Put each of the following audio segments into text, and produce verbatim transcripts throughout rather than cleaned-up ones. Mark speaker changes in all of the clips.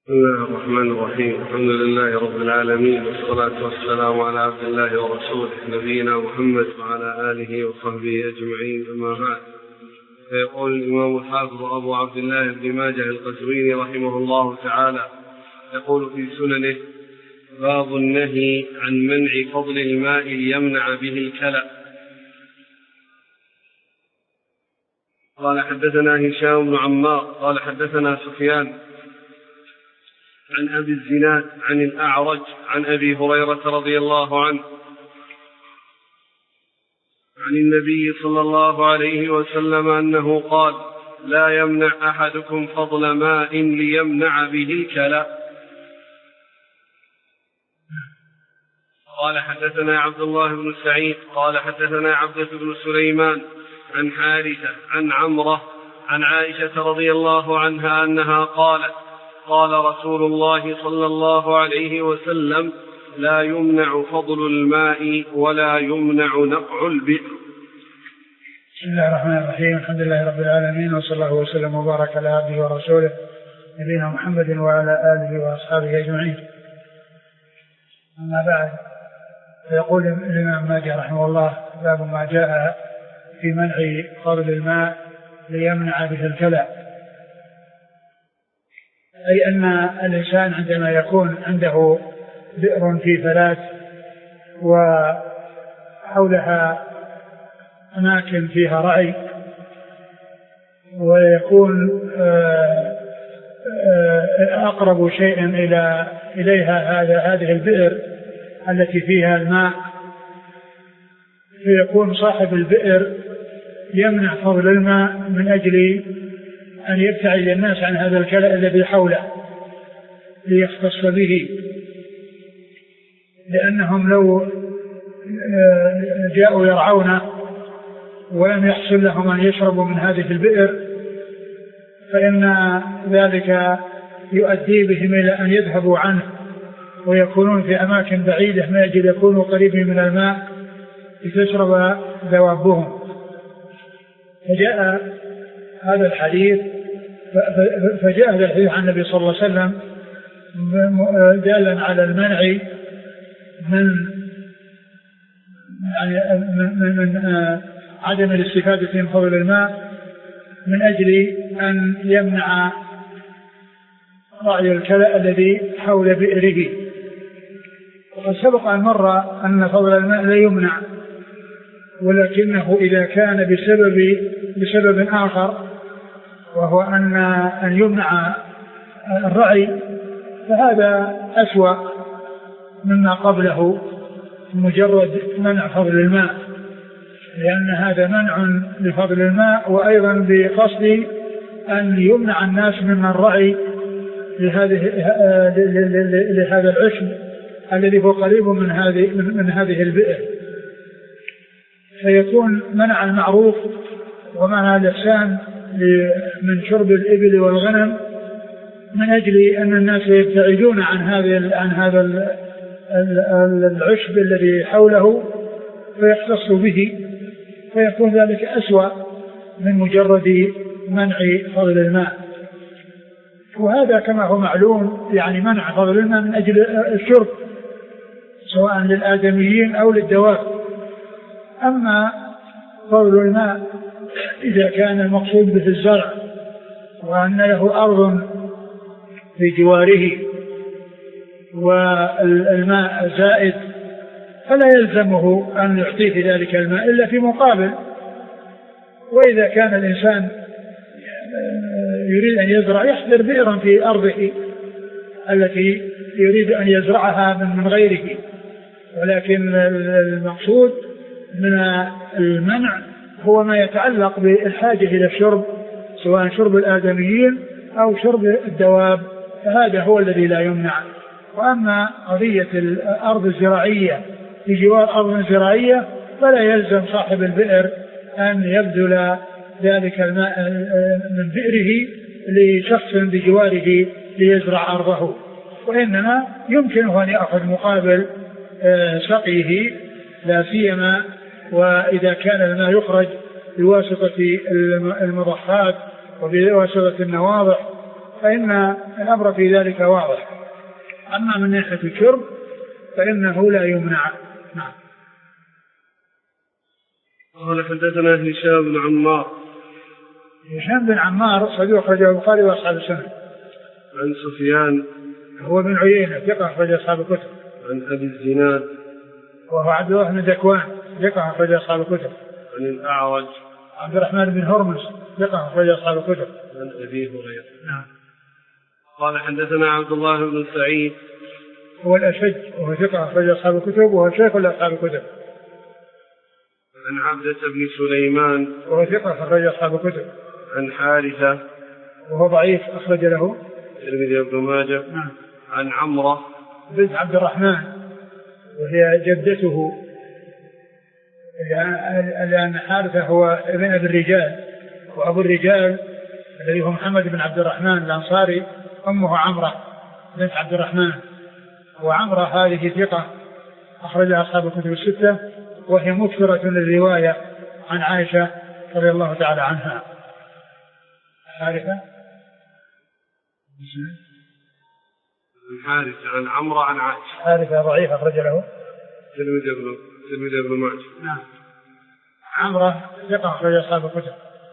Speaker 1: بسم الله الرحمن الرحيم. الحمد لله رب العالمين، والصلاة والسلام على عبد الله ورسوله نبينا محمد وعلى آله وصحبه أجمعين، أما بعد. فيقول الإمام الحافظ أبو عبد الله بن ماجه القزويني رحمه الله تعالى، يقول في سننه: باب النهي عن منع فضل الماء ليمنع به الكلى. قال حدثنا هشام بن عمار قال حدثنا سفيان عن أبي الزناد عن الأعرج عن أبي هريرة رضي الله عنه عن النبي صلى الله عليه وسلم أنه قال: لا يمنع أحدكم فضل ماء ليمنع به الكلى. قال حدثنا عبد الله بن سعيد قال حدثنا عبدة بن سليمان عن حارثة عن عمرة عن عائشة رضي الله عنها أنها قالت: قال رسول الله صلى الله عليه وسلم: لا يمنع فضل الماء ولا يمنع نقع البئر.
Speaker 2: بسم الله الرحمن الرحيم. الحمد لله رب العالمين، وصلى الله وسلم وبارك على عبده ورسوله نبينا محمد وعلى آله وأصحابه أجمعين. أما بعد، فيقول الإمام ماجه رحمه الله: باب ما جاء في منع فضل الماء ليمنع به الكلى. أي أن الإنسان عندما يكون عنده بئر في فلات وحولها أماكن فيها رعي، ويكون أقرب شيء إلى إليها هذا هذه البئر التي فيها الماء، فيكون صاحب البئر يمنع فضل الماء من أجل أن يبتعد الناس عن هذا الكلى الذي حوله ليختص به، لأنهم لو جاءوا يرعونه ولم يحصل لهم أن يشربوا من هذه البئر فإن ذلك يؤدي بهم إلى أن يذهبوا عنه ويكونون في أماكن بعيدة من أجل يكونوا قريبين من الماء لتشرب دوابهم. فجاء هذا الحديث فجاء هذا الحديث عن النبي صلى الله عليه وسلم دالا على المنع من يعني من, من عدم الاستفادة من فضل الماء من أجل أن يمنع رعي الكلى الذي حول بئره. وقد سبق أن مر أن فضل الماء لا يمنع، ولكنه إذا كان بسبب بسبب آخر، وهو أن أن يمنع الرعي، فهذا أسوأ مما قبله مجرد منع فضل الماء، لأن هذا منع لفضل الماء وأيضا بقصد أن يمنع الناس من الرعي لهذه لهذا العشب الذي هو قريب من هذه من هذه البئر، فيكون منع المعروف ومنع الإحسان من شرب الإبل والغنم من أجل أن الناس يبتعدون عن هذا عن هذا العشب الذي حوله فيختص به، فيكون ذلك أسوأ من مجرد منع فضل الماء. وهذا كما هو معلوم يعني منع فضل الماء من أجل الشرب سواء للآدميين أو للدواب. أما فضل الماء إذا كان المقصود به الزرع وأن له أرض في جواره والماء زائد، فلا يلزمه أن يعطيه في ذلك الماء إلا في مقابل. وإذا كان الإنسان يريد أن يزرع يحضر بئرا في أرضه التي يريد أن يزرعها من غيره، ولكن المقصود من المنع هو ما يتعلق بالحاجة إلى الشرب سواء شرب الآدميين أو شرب الدواب، فهذا هو الذي لا يمنع. وأما قضية الأرض الزراعية في جوار أرض زراعية فلا يلزم صاحب البئر أن يبذل ذلك الماء من بئره لشخص بجواره ليزرع أرضه، وإنما يمكنه أن يأخذ مقابل سقيه، لا سيما وإذا كان الماء يخرج بواسطة المضخات وبواسطة النواضح فإن الأمر في ذلك واضح. أما من ناحية الشرب فإنه لا يمنع. نعم.
Speaker 1: قال حدثنا هشام بن عمار.
Speaker 2: هشام بن عمار صدوق أخرجه البخاري وأصحاب السنن.
Speaker 1: عن سفيان
Speaker 2: هو بن عيينة ثقة أخرج أصحاب الكتب.
Speaker 1: عن أبي الزناد
Speaker 2: وهو عبد الله بن ذكوان ثقة أخرج أصحاب الكتب.
Speaker 1: عن الأعرج
Speaker 2: عبد الرحمن بن هرمز ثقة أخرج أصحاب الكتب.
Speaker 1: عن أبي هريرة.
Speaker 2: نعم.
Speaker 1: قال حدثنا عبد الله بن سعيد
Speaker 2: هو الأشج وهو ثقة أخرج أصحاب الكتب وهو شيخ لأصحاب الكتب.
Speaker 1: عن عبدة بن سليمان
Speaker 2: وهو ثقة أخرج أصحاب الكتب.
Speaker 1: عن حارثة
Speaker 2: وهو ضعيف أخرج له
Speaker 1: الترمذي وابن ماجه.
Speaker 2: نعم.
Speaker 1: عن عمرة
Speaker 2: بنت عبد الرحمن وهي جدته، لأن حارثة هو ابن أبي الرجال، وأبو الرجال الذي هو محمد بن عبد الرحمن الأنصاري أمه عمرة بنت عبد الرحمن. وعمرة هذه ثقة أخرجها أصحاب الكتب الستة، وهي مكثرة للرواية عن عائشة رضي الله تعالى عنها. حارثة
Speaker 1: عن حارثة عن عمرة عن عائشة.
Speaker 2: حارثة ضعيف أخرج له
Speaker 1: الترمذي ابن الترمذي ابن ماجه.
Speaker 2: نعم. عمرة ثقة أخرج أصحاب الكتب.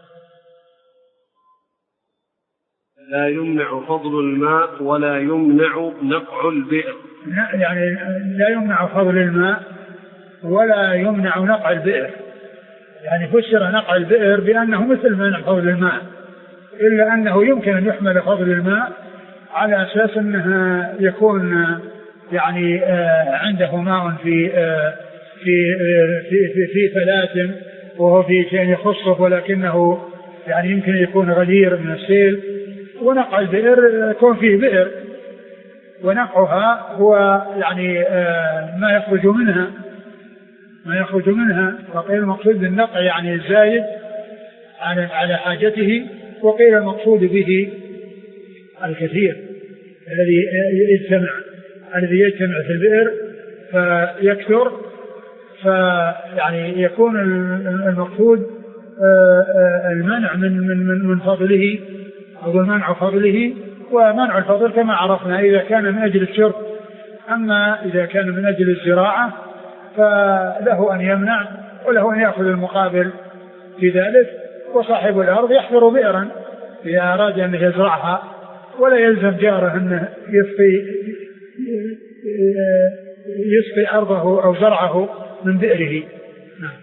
Speaker 1: لا يمنع فضل الماء ولا يمنع نقع البئر.
Speaker 2: يعني لا يمنع فضل الماء ولا يمنع نقع البئر، يعني فسر نقع البئر بأنه مثل منع فضل الماء، إلا أنه يمكن أن يحمل فضل الماء على أساس أنه يكون يعني عنده ماء في في في في, في فلاة وهو في شيء يخصه، ولكنه يعني يمكن يكون غدير من السيل. ونقع البئر يكون فيه بئر، ونقعها هو يعني ما يخرج منها ما يخرج منها وقيل المقصود بالنقع يعني الزايد على على حاجته، وقيل المقصود به الكثير الذي يجتمع الذي يجتمع في البئر فيكثر، فيعني يكون المقصود المنع من من من فضله أو منع فضله. ومنع الفضل كما عرفنا إذا كان من أجل الشرب، أما إذا كان من أجل الزراعة فله أن يمنع وله أن يأخذ المقابل في ذلك. وصاحب الأرض يحفر بئرا إذا أراد أن يزرعها، ولا يلزم جاره أنه يسقي يسقي أرضه أو زرعه من بئره. نعم.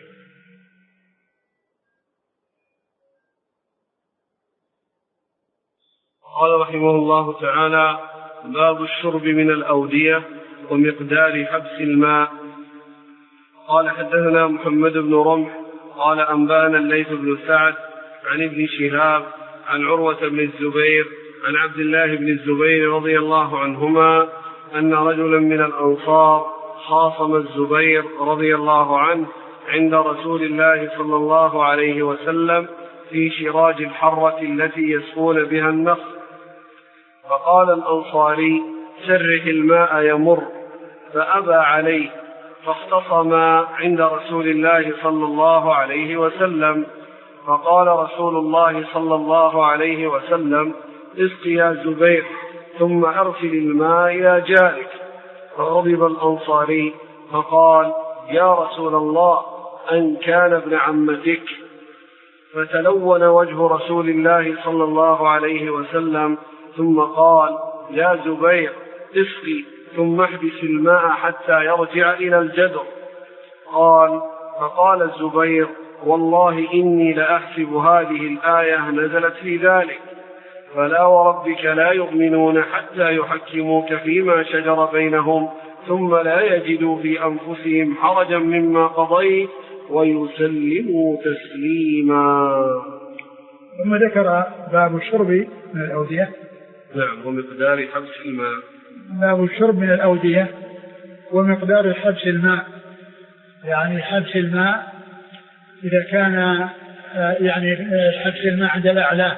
Speaker 1: قال رحمه الله تعالى: باب الشرب من الأودية ومقدار حبس الماء. قال حدثنا محمد بن رمح قال أنبانا الليث بن سعد عن ابن شهاب عن عروة بن الزبير عن عبد الله بن الزبير رضي الله عنهما أن رجلا من الأنصار خاصم الزبير رضي الله عنه عند رسول الله صلى الله عليه وسلم في شراج الحرة التي يسقون بها النخل، فقال الأنصاري: سره الماء يمر، فأبى عليه، فاختصما عند رسول الله صلى الله عليه وسلم، فقال رسول الله صلى الله عليه وسلم: اسق يا زبير ثم أرسل الماء إلى جارك. فغضب الأنصاري فقال: يا رسول الله أن كان ابن عمتك. فتلون وجه رسول الله صلى الله عليه وسلم ثم قال: يا زبير اسقي ثم احبس الماء حتى يرجع إلى الجدر. قال: فقال الزبير: والله إني لأحسب هذه الآية نزلت في ذلك، فلا وربك لا يؤمنون حتى يحكموك فيما شجر بينهم ثم لا يجدوا في أنفسهم حرجا مما قضيت ويسلموا تسليما.
Speaker 2: ثم ذكر باب الشرب من الأودية.
Speaker 1: نعم. ومقدار حبس الماء.
Speaker 2: باب الشرب من الأودية ومقدار حبس الماء، يعني حبس الماء إذا كان يعني حبس الماء عند الأعلى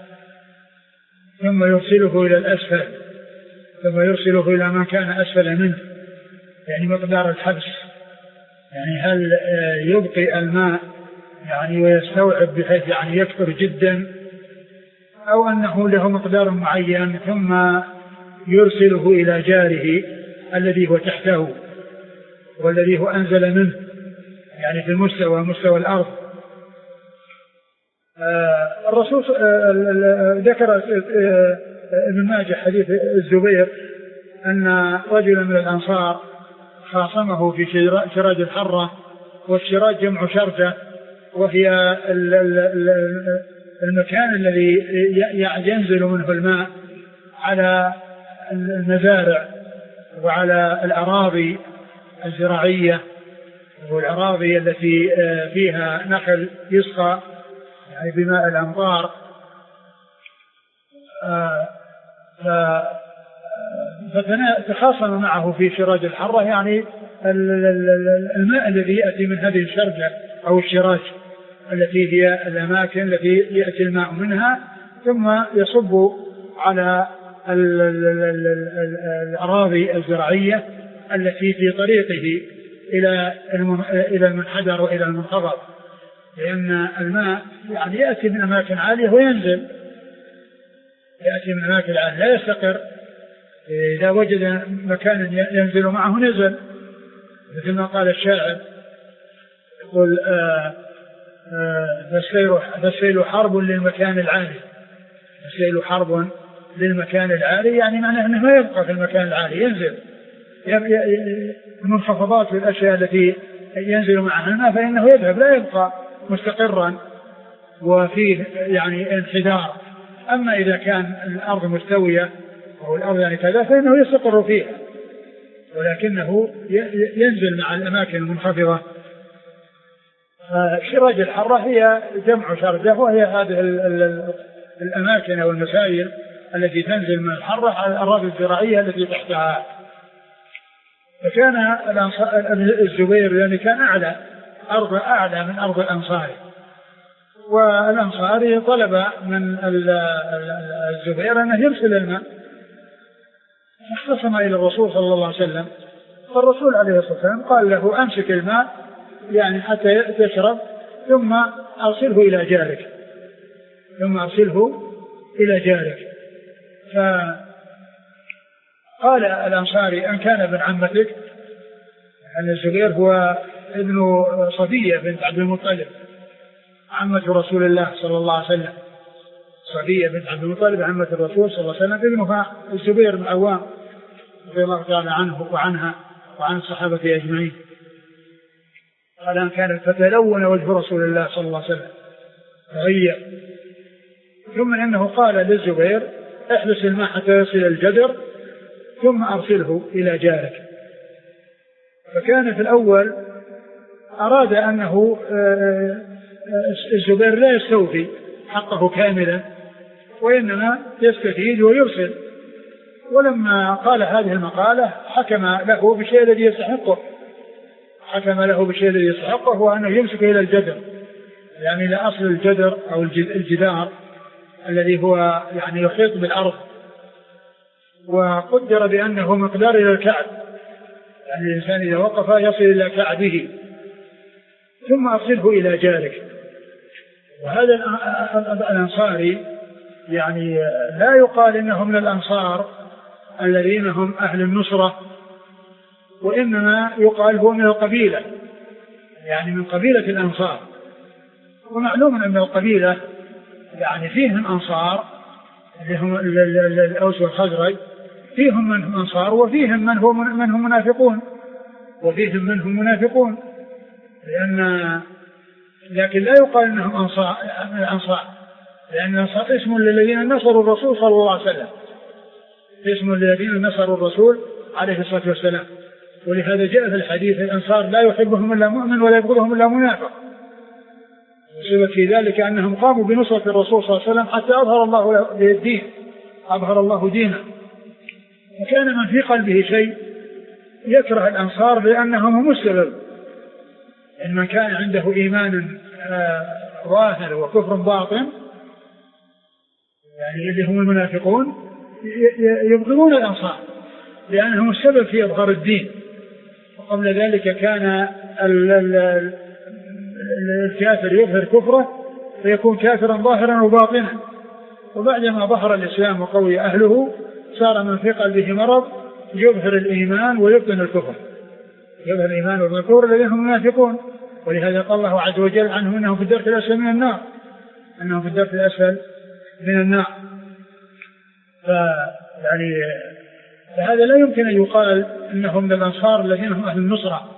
Speaker 2: ثم يرسله إلى الأسفل ثم يرسله إلى ما كان أسفل منه، يعني مقدار الحبس، يعني هل يبقي الماء يعني ويستوعب بحيث يعني يكثر جدا، أو أنه له مقدار معين ثم يرسله إلى جاره الذي هو تحته والذي هو أنزل منه، يعني في المستوى مستوى الأرض. آه الرسول آه ذكر آه ابن ماجه حديث الزبير أن رجلا من الأنصار خاصمه في شراج الحرة، والشراج جمع شرجة، وهي المكان الذي ينزل منه الماء على المزارع وعلى الأراضي الزراعية والأراضي التي فيها نخل يسقى يعني بماء الأمطار. فتخاصم معه في شراج الحرة، يعني الماء الذي يأتي من هذه الشرجة أو الشراج التي هي الأماكن التي يأتي الماء منها ثم يصب على الأراضي الزراعية التي في طريقه إلى إلى المنحدر وإلى المنخفض، لأن الماء يعني يأتي من أماكن عالية وينزل، يأتي من أماكن عالية لا يستقر. إذا وجد مكان ينزل معه نزل، مثل ما قال الشاعر يقول آه آه فالسيل حرب للمكان العالي، السيل حرب للمكان العالي، يعني معناه أنه ما يبقى في المكان العالي، ينزل المنخفضات والأشياء التي ينزل معها الماء فإنه يذهب لا يبقى مستقرا وفيه يعني انحدار. أما إذا كان الأرض مستوية أو الأرض يعني كذا فإنه يستقر فيها، ولكنه ينزل مع الأماكن المنخفضة. شراج الحرة هي جمع شرجة، وهي هذه الأماكن أو المسائل التي تنزل من الحرة على الأراضي الزراعية التي تحتها. فكان الزبير يعني كان أعلى أرض أعلى من أرض الأنصار، والأنصاري طلب من الزبير أنه يرسل الماء، اختصم إلى الرسول صلى الله عليه وسلم، فالرسول عليه الصلاة والسلام قال له أمسك الماء يعني حتى تشرب ثم أرسله إلى جارك ثم أرسله إلى جارك. فقال الأنصاري أن كان ابن عمتك، يعني الزبير هو ابن صفية بنت عبد المطلب عمة رسول الله صلى الله عليه وسلم، صفية بنت عبد المطلب عمة الرسول صلى الله عليه وسلم، ابنها الزبير بن عوام رضي الله تعالى عنه وعنها وعن الصحابة أجمعين. قال أن كانت فتلون وجه رسول الله صلى الله عليه وسلم تغير، ثم أنه قال للزبير احبس الماء حتى يصل الجدر ثم أرسله إلى جارك. فكان في الأول أراد أنه الزبير لا يستوفي حقه كاملا وإنما يستفيد ويرسل، ولما قال هذه المقالة حكم له بشيء الذي يستحقه حكم له بشيء الذي يستحقه هو أنه يمسك إلى الجدر، يعني إلى أصل الجدر أو الجدار الذي هو يعني يحيط بالأرض، وقدر بأنه مقدار إلى الكعب، يعني الإنسان إذا وقف يصل إلى كعبه، ثم أرسله إلى جارك. وهذا الأنصاري يعني لا يقال إنهم من الأنصار الذين هم أهل النصرة، وإنما يقال هو من القبيلة، يعني من قبيلة الأنصار. ومعلوم أن القبيلة يعني فيهم أنصار اللي هم الأوس والخزرج، فيهم من هم أنصار وفيهم من هم من هم منافقون وفيهم من هم منافقون، لأن لكن لا يقال أنهم أنصار من الأنصار، لأن الأنصار اسم للذين نصروا الرسول صلى الله عليه وسلم، اسم للذين نصروا الرسول عليه الصلاة والسلام. ولهذا جاء في الحديث الأنصار لا يحبهم إلا مؤمن ولا يبغضهم إلا منافق، وسبب في ذلك أنهم قاموا بنصرة الرسول صلى الله عليه وسلم حتى أظهر الله له الدين، أظهر الله دينه. وكان من في قلبه شيء يكره الأنصار لأنهم هم السبب، إن من كان عنده إيمان ظاهر وكفر باطن يعني اللي هم المنافقون يبغضون الأنصار لأنهم السبب في إظهار الدين. وقبل ذلك كان الكافر يظهر كفره فيكون كافرا ظاهرا وباطنا، وبعدما ظهر الإسلام وقوي أهله صار من في قلبه مرض يظهر الإيمان ويبطن الكفر، يظهر الإيمان ويبطن الكفر الذين هم منافقون. ولهذا قال الله عز وجل عنهم إنهم في الدرك الأسفل من النار، أنهم في الدرك الأسفل من النار. فيعني فهذا لا يمكن أن يقال إنهم من الأنصار الذين هم أهل النصرة،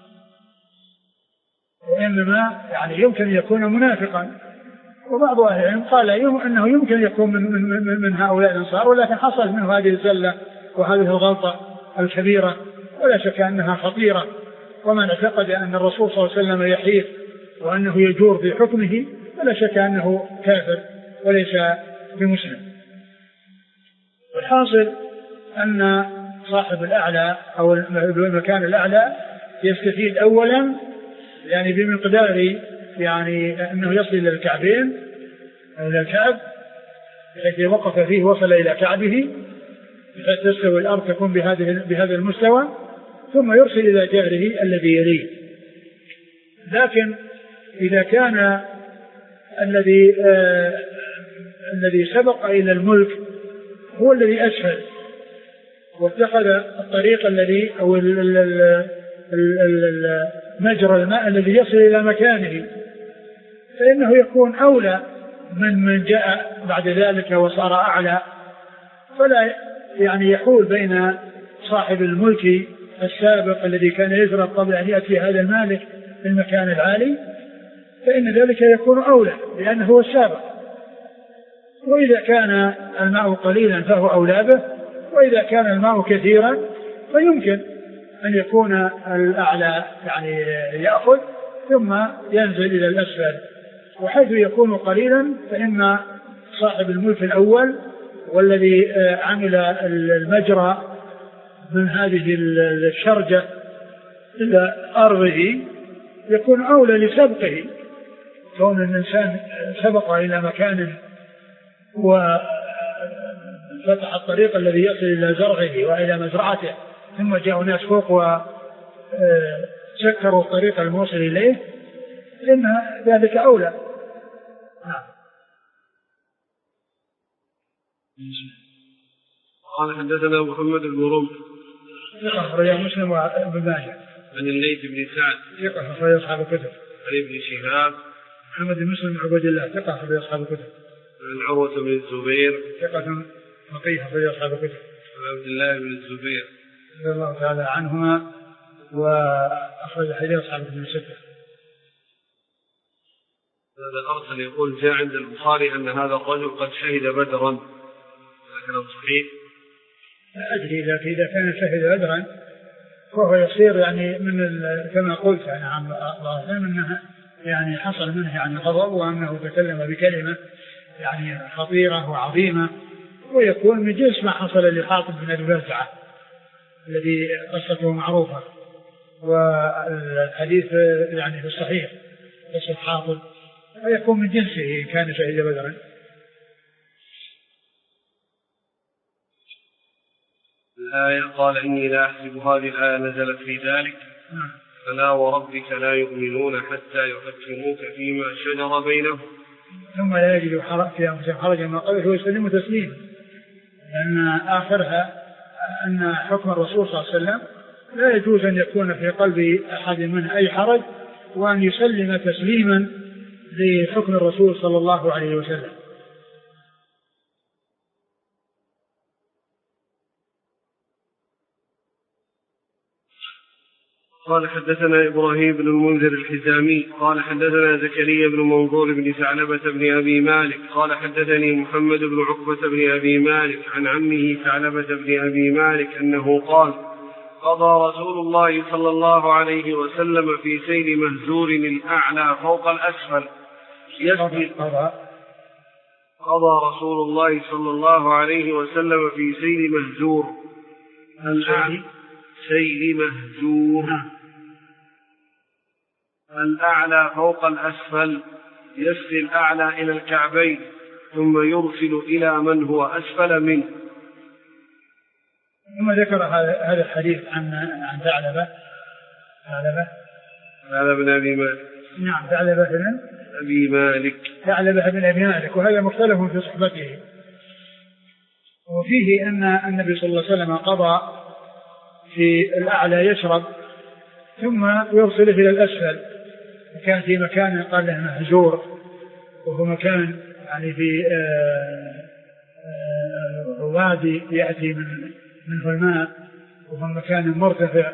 Speaker 2: وإنما يعني يمكن أن يكون منافقا. وبعض أهل العلم قال أنه يمكن أن يكون من, من, من هؤلاء الأنصار، ولكن حصلت منه هذه الزلة وهذه الغلطة الكبيرة، ولا شك أنها خطيرة. ومن اعتقد أن الرسول صلى الله عليه وسلم يحيف وأنه يجور في حكمه فلا شك أنه كافر وليس بمسلم. والحاصل أن صاحب الأعلى أو المكان الأعلى يستفيد أولا يعني بمقدار يعني أنه يصل إلى الكعبين إلى الكعب الذي وقف فيه وصل إلى كعبه حتى تستوي الأرض تكون بهذا المستوى، ثم يرسل إلى جاره الذي يليه. لكن إذا كان الذي آه الذي سبق إلى الملك هو الذي أسفل واتخذ الطريق الذي أو مجرى الماء الذي يصل إلى مكانه، فإنه يكون أولى من من جاء بعد ذلك وصار أعلى، فلا يعني يحول بين صاحب الملك السابق الذي كان يجرى قبل أن يأتي هذا المالك في المكان العالي، فإن ذلك يكون أولى لأنه هو السابق. وإذا كان الماء قليلا فهو أولى به، وإذا كان الماء كثيرا فيمكن أن يكون الأعلى يعني يأخذ ثم ينزل إلى الأسفل. وحيث يكون قليلا فإن صاحب الملك الأول والذي عمل المجرى من هذه الشرجة إلى أرضه يكون أولى لسبقه، كون الإنسان سبق إلى مكان وفتح الطريق الذي يصل إلى زرعه وإلى مزرعته، ثم جاءوا ناس فوق وسكروا الطريق الموصل إليه، إن ذلك أولى.
Speaker 1: قال حدثنا محمد بن رمح
Speaker 2: ثقة أخرجه مسلم وابن ماجه.
Speaker 1: عن الليث بن سعد
Speaker 2: ثقة أخرجه أصحاب الكتب.
Speaker 1: عن ابن شهاب
Speaker 2: محمد بن مسلم عبد الله ثقة أخرجه أصحاب الكتب.
Speaker 1: عن عروة بن الزبير
Speaker 2: ثقة فقيه أخرجه أصحاب الكتب.
Speaker 1: عن عبد الله بن الزبير
Speaker 2: رضي الله تعالى عنهما وأخرج حديث أصحاب الكتب الستة.
Speaker 1: هذا الأرسل يقول جاء عند البخاري أن هذا الرجل قد شهد بدرا، لكنه صحيح؟
Speaker 2: لا أدري، لكن إذا كان شهد بدرا فهو يصير يعني من كما قلت يعني عن الله أنها يعني حصل منه يعني غضب، وأنه تكلم بكلمة يعني خطيرة وعظيمة، ويكون من جنس ما حصل لحاطب بن أبي بلتعة الذي قصته معروفة، والحديث يعني في الصحيح قصة حاطب، ويكون من جنسه إن كان شهد بدرا.
Speaker 1: الآية قال إني لا أحسب هذه الآية نزلت في ذلك فلا وربك لا يؤمنون حتى يحكموك فيما شجر بينهم
Speaker 2: ثم لا يجد في أنفسهم حرجا مما قبله ويسلموا تسليما، لأن آخرها أن حكم الرسول صلى الله عليه وسلم لا يجوز أن يكون في قلب أحد منه أي حرج، وأن يسلم تسليما لحكم الرسول صلى الله عليه وسلم.
Speaker 1: قال حدثنا إبراهيم بن المنذر الحزامي قال حدثنا زكريا بن منظور بن ثعلبة بن أبي مالك قال حدثني محمد بن عقبة بن أبي مالك عن عمه ثعلبة بن أبي مالك أنه قال قضى رسول الله صلى الله عليه وسلم في سيل مهزور الأعلى فوق الأسفل يسجد قضى رسول الله صلى الله عليه وسلم في سيل مهزور الأعلى سيل مهجور الأعلى فوق الأسفل يسري الأعلى إلى الكعبين ثم يرسل إلى من هو أسفل منه.
Speaker 2: ثم ذكر هذا الحديث عن عن ثعلبة ثعلبة
Speaker 1: ثعلبة بن أبي مالك.
Speaker 2: نعم ثعلبة بن
Speaker 1: أبي مالك
Speaker 2: ثعلبة بن أبي مالك، وهذا مختلف في صحبته، وفيه أن النبي صلى الله عليه وسلم قضى في الأعلى يشرب ثم يرسله إلى الأسفل، وكان في مكان قال له مهجور، وهو مكان يعني في آآ آآ وادي يأتي من منه الماء، وهو مكان مرتفع،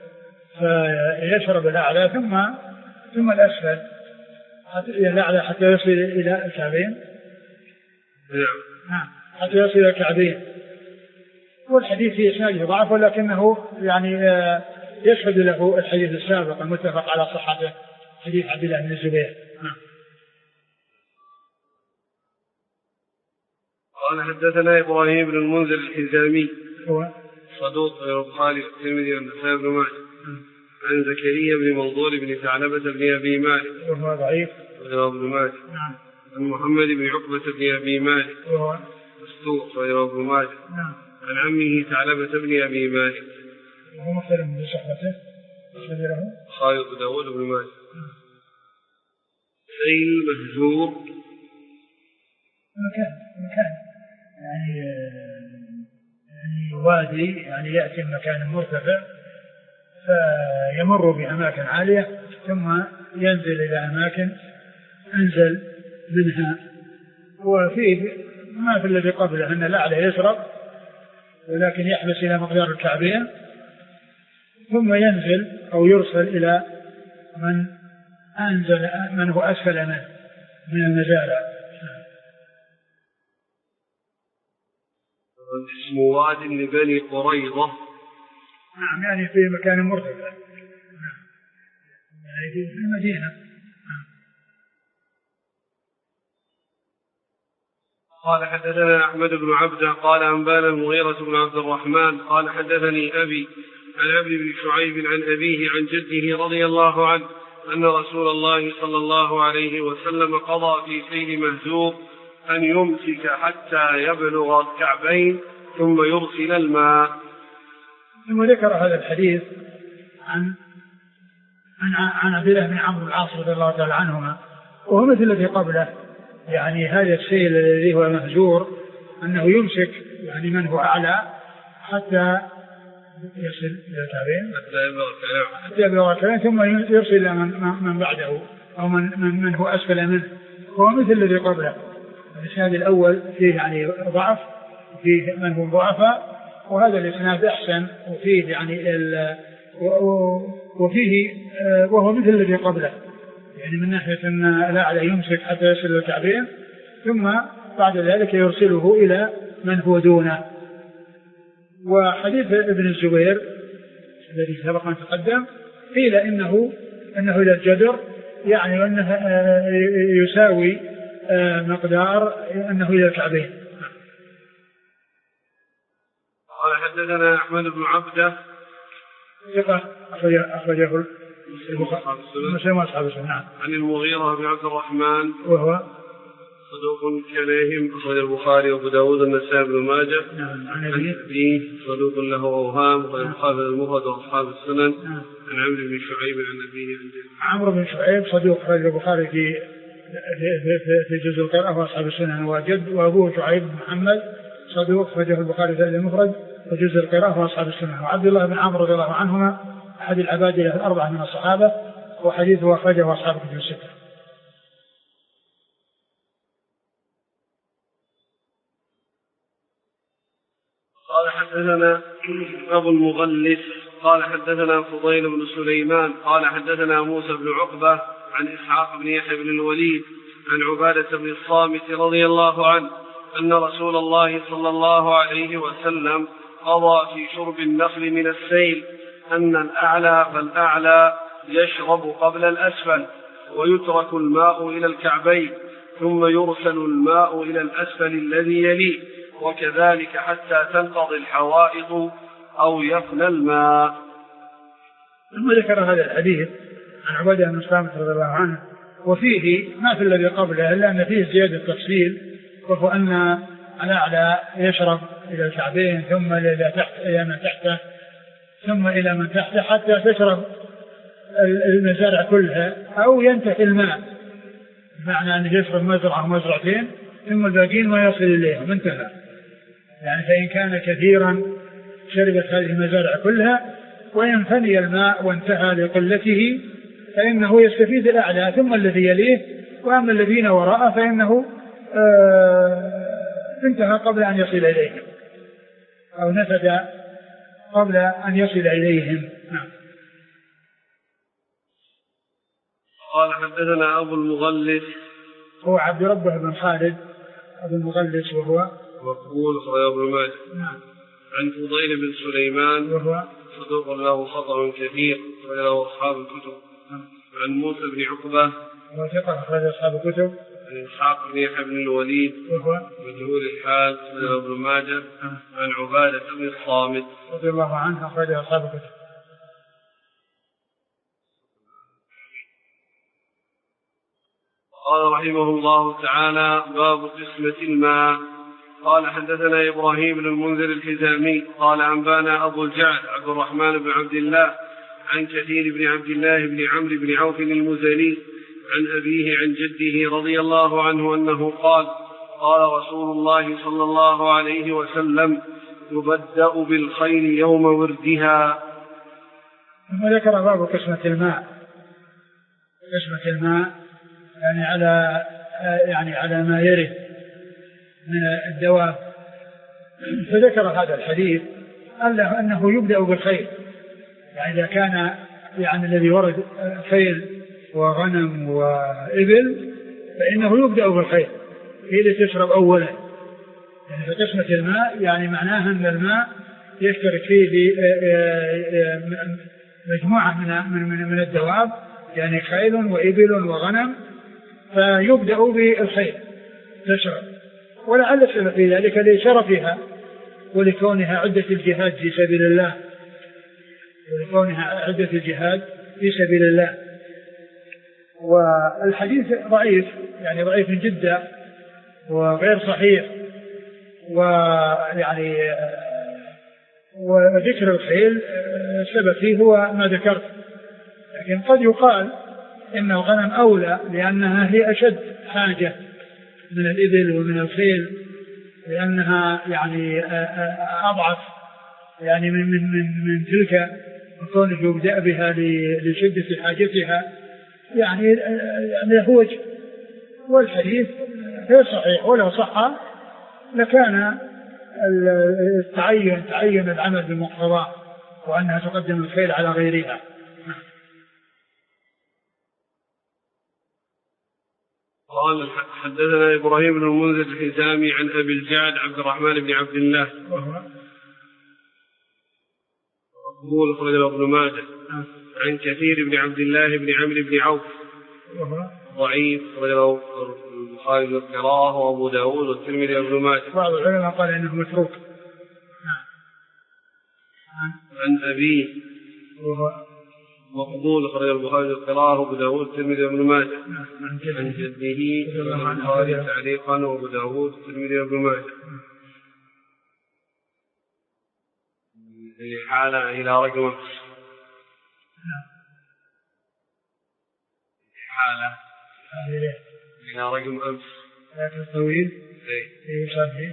Speaker 2: فيشرب الأعلى ثم ثم الأسفل الأعلى حتى يصل إلى الكعبين. نعم حتى يصل إلى الكعبين. والحديث في إسناده ضعف، ولكنه يعني يشهد له الحديث السابق المتفق على صحته، حديث عبد الله بن الزبير.
Speaker 1: قال حدثنا إبراهيم بن المنذر الحزامي
Speaker 2: هو
Speaker 1: صدوق غير البخاري والترمذي والنسائي بن ماجه عن زكريا بن منظور بن ثعلبة بن أبي مالك
Speaker 2: وهو ضعيف
Speaker 1: غير ابن ماجه.
Speaker 2: نعم.
Speaker 1: عن محمد بن عقبة بن أبي مالك
Speaker 2: وهو
Speaker 1: مستوق غير ابن ماجه.
Speaker 2: نعم.
Speaker 1: عن عمه ثعلبة بن أبي مالك
Speaker 2: وهو مختلف من صحبته أخرج له
Speaker 1: خالد بن داود بن ماجه. سيل مهجور
Speaker 2: مكان مكان يعني يعني وادي يعني يأتي من مكان مرتفع فيمر بأماكن عالية ثم ينزل إلى أماكن أنزل منها. وفيه ما في الذي قبله أن الأعلى يشرب ولكن يحبس إلى مقدار الكعبين ثم ينزل أو يرسل إلى من أنزل من هو أسفل منه من المزارع.
Speaker 1: اسم واد لبني قريظة.
Speaker 2: نعم يعني في مكان مرتفع. نعم يعني في المدينة. نعم.
Speaker 1: قال حدثنا أحمد بن عبده قال أنبانا المغيرة بن عبد الرحمن قال حدثني أبي عن عبد بن شعيب عن أبيه عن جده رضي الله عنه أن رسول الله صلى الله عليه وسلم قضى في سيل مهزوم أن يمسك حتى يبلغ الكعبين ثم يرسل الماء.
Speaker 2: ثم ذكر هذا الحديث عن عن عن عبد الله بن عمرو العاص رضي الله تعالى عنهما، وهو مثل الذي قبله، يعني هذا السيل الذي هو مهجور أنه يمسك يعني من هو أعلى حتى يصل إلى الكعبين حتى يبلغ الكعبين ثم يرسل إلى من, من بعده أو من, من, من هو أسفل منه، هو مثل الذي قبله. الإسناد الأول فيه يعني ضعف، فيه من هو ضعفاء، وهذا الإسناد أحسن وفيه يعني ال وفيه وهو مثل الذي قبله، يعني من ناحية أن الأعلى يمسك حتى يصل إلى الكعبين ثم بعد ذلك يرسله إلى من هو دونه. وحديث ابن الزبير الذي سبق أن تقدم قيل إنه أنه إلى الجدر، يعني أنه يساوي مقدار أنه إلى الكعبين.
Speaker 1: قال حدثنا أحمد بن عبده
Speaker 2: ثقة أخرجه مسلم وأصحاب السنن. نعم.
Speaker 1: عن المغيرة بن عبد الرحمن
Speaker 2: وهو
Speaker 1: صدوق كان يهم أخرج البخاري وأبو داود والنسائي بن ماجه.
Speaker 2: نعم. عن
Speaker 1: أبيه صدوق له أوهام أخرج البخاري المفرد وأصحاب السنن.
Speaker 2: نعم.
Speaker 1: عن عمرو بن شعيب عن أبيه عن جده.
Speaker 2: عمرو بن شعيب صدوق أخرج البخاري في في في جزء القراءة وأصحاب السنن، وجد وأبوه شعيب بن محمد صدوق أخرجه البخاري في المفرد وجزء القراءة وأصحاب السنن. وعبد الله بن عمرو رضي الله عنهما أحد العبادلة الأربعة من الصحابة، وحديثه أخرجه أصحاب الكتب الستة.
Speaker 1: قال حدثنا أبو المغلس قال حدثنا فضيل بن سليمان قال حدثنا موسى بن عقبة عن إسحاق بن يحيى بن الوليد عن عبادة بن الصامت رضي الله عنه أن رسول الله صلى الله عليه وسلم قضى في شرب النخل من السيل أن الأعلى فالأعلى يشرب قبل الأسفل ويترك الماء إلى الكعبين ثم يرسل الماء إلى الأسفل الذي يليه، وكذلك حتى تنقضي الحوائط أو يفنى الماء.
Speaker 2: ثم ذكر هذا الحديث عن عبادة بن الصامت رضي الله عنه، وفيه ما في الذي قبله إلا أن فيه زيادة تفصيل، وهو أن الأعلى يشرب إلى الكعبين ثم إلى تحت إلى من تحته ثم إلى من تحته حتى تشرب المزارع كلها أو ينتهي الماء، بمعنى أن يشرب مزرعة ومزرعتين ثم الباقين ما يصل إليهم انتهى. يعني فإن كان كثيرا شربت هذه المزارع كلها، وإن فني الماء وانتهى لقلته فإنه يستفيد الأعلى ثم الذي يليه، وأما الذين وراءه فإنه آه انتهى قبل أن يصل إليهم أو نفد قبل أن يصل إليهم. نعم.
Speaker 1: قال حدثنا أبو المغلس
Speaker 2: هو عبد ربه بن خالد أبو المغلس وهو
Speaker 1: مقبول أخرجه ابن ماجه.
Speaker 2: نعم.
Speaker 1: عن فضيل بن سليمان
Speaker 2: وهو
Speaker 1: صدوق له خطأ كثير أخرجه أصحاب الكتب.
Speaker 2: نعم.
Speaker 1: عن موسى بن عقبة
Speaker 2: وهو ثقة أخرج أصحاب الكتب.
Speaker 1: عن إسحاق بن يحيى بن الوليد
Speaker 2: وهو
Speaker 1: مجهول الحال أخرجه ابن ماجه. عن عبادة بن الصامت
Speaker 2: رضي الله عنه أخرج أصحاب الكتب.
Speaker 1: قال رحمه الله تعالى: باب قسمة الماء. قال حدثنا إبراهيم بن المنذر الحزامي قال أنبانا أبو الجعد عبد الرحمن بن عبد الله عن كثير بن عبد الله بن عمرو بن عوف المزني عن أبيه عن جده رضي الله عنه أنه قال: قال رسول الله صلى الله عليه وسلم: يبدأ بالخيل يوم وردها.
Speaker 2: ثم ذكر باب قسمة الماء. قسمة الماء يعني على يعني على ما يرد من الدواب، فذكر هذا الحديث أنه يبدأ بالخيل، يعني إذا كان يعني الذي ورد خيل وغنم وإبل فإنه يبدأ بالخيل هي اللي تشرب أولا. يعني فقسمة الماء يعني معناها أن الماء يشترك فيه مجموعة من من من الدواب، يعني خيل وإبل وغنم، فيبدأ بالخيل تشرب. ولعل السبب في ذلك لشرفها ولكونها عدة الجهاد في سبيل الله ولكونها عدة الجهاد في سبيل الله. والحديث ضعيف، يعني ضعيف جدا وغير صحيح، ويعني وذكر الخيل السبب فيه هو ما ذكرت، لكن قد يقال إن الغنم أولى لأنها هي أشد حاجة من الإبل ومن الخيل، لأنها يعني أضعف يعني من من من, من تلك، وكونه يبدأ بها لشدة حاجتها يعني يعني هو. والحديث غير صحيح، ولو صح لكان التعين تعين العمل بمقتضاه وأنها تقدم الخيل على غيرها.
Speaker 1: قال حدثنا إبراهيم بن المنذر الحزامي عن أبي الجعد عبد الرحمن بن عبد الله مقبول أخرجه ابن ماجه. عن كثير بن عبد الله بن عمرو بن عوف ضعيف أخرجه البخاري والقراءة وأبو داود والترمذي وابن ماجه.
Speaker 2: بعض العلماء قال إنه متروك.
Speaker 1: عن أبيه مقبول أخرجه البخاري والقراءة وأبو داود والترمذي وابن ماجه. عن جده البخاري تعليقا وأبو داود والترمذي وابن ماجه. حالة إلى رقم حالة إلى رقم أمس
Speaker 2: لكن طويل
Speaker 1: إيه
Speaker 2: صحيح.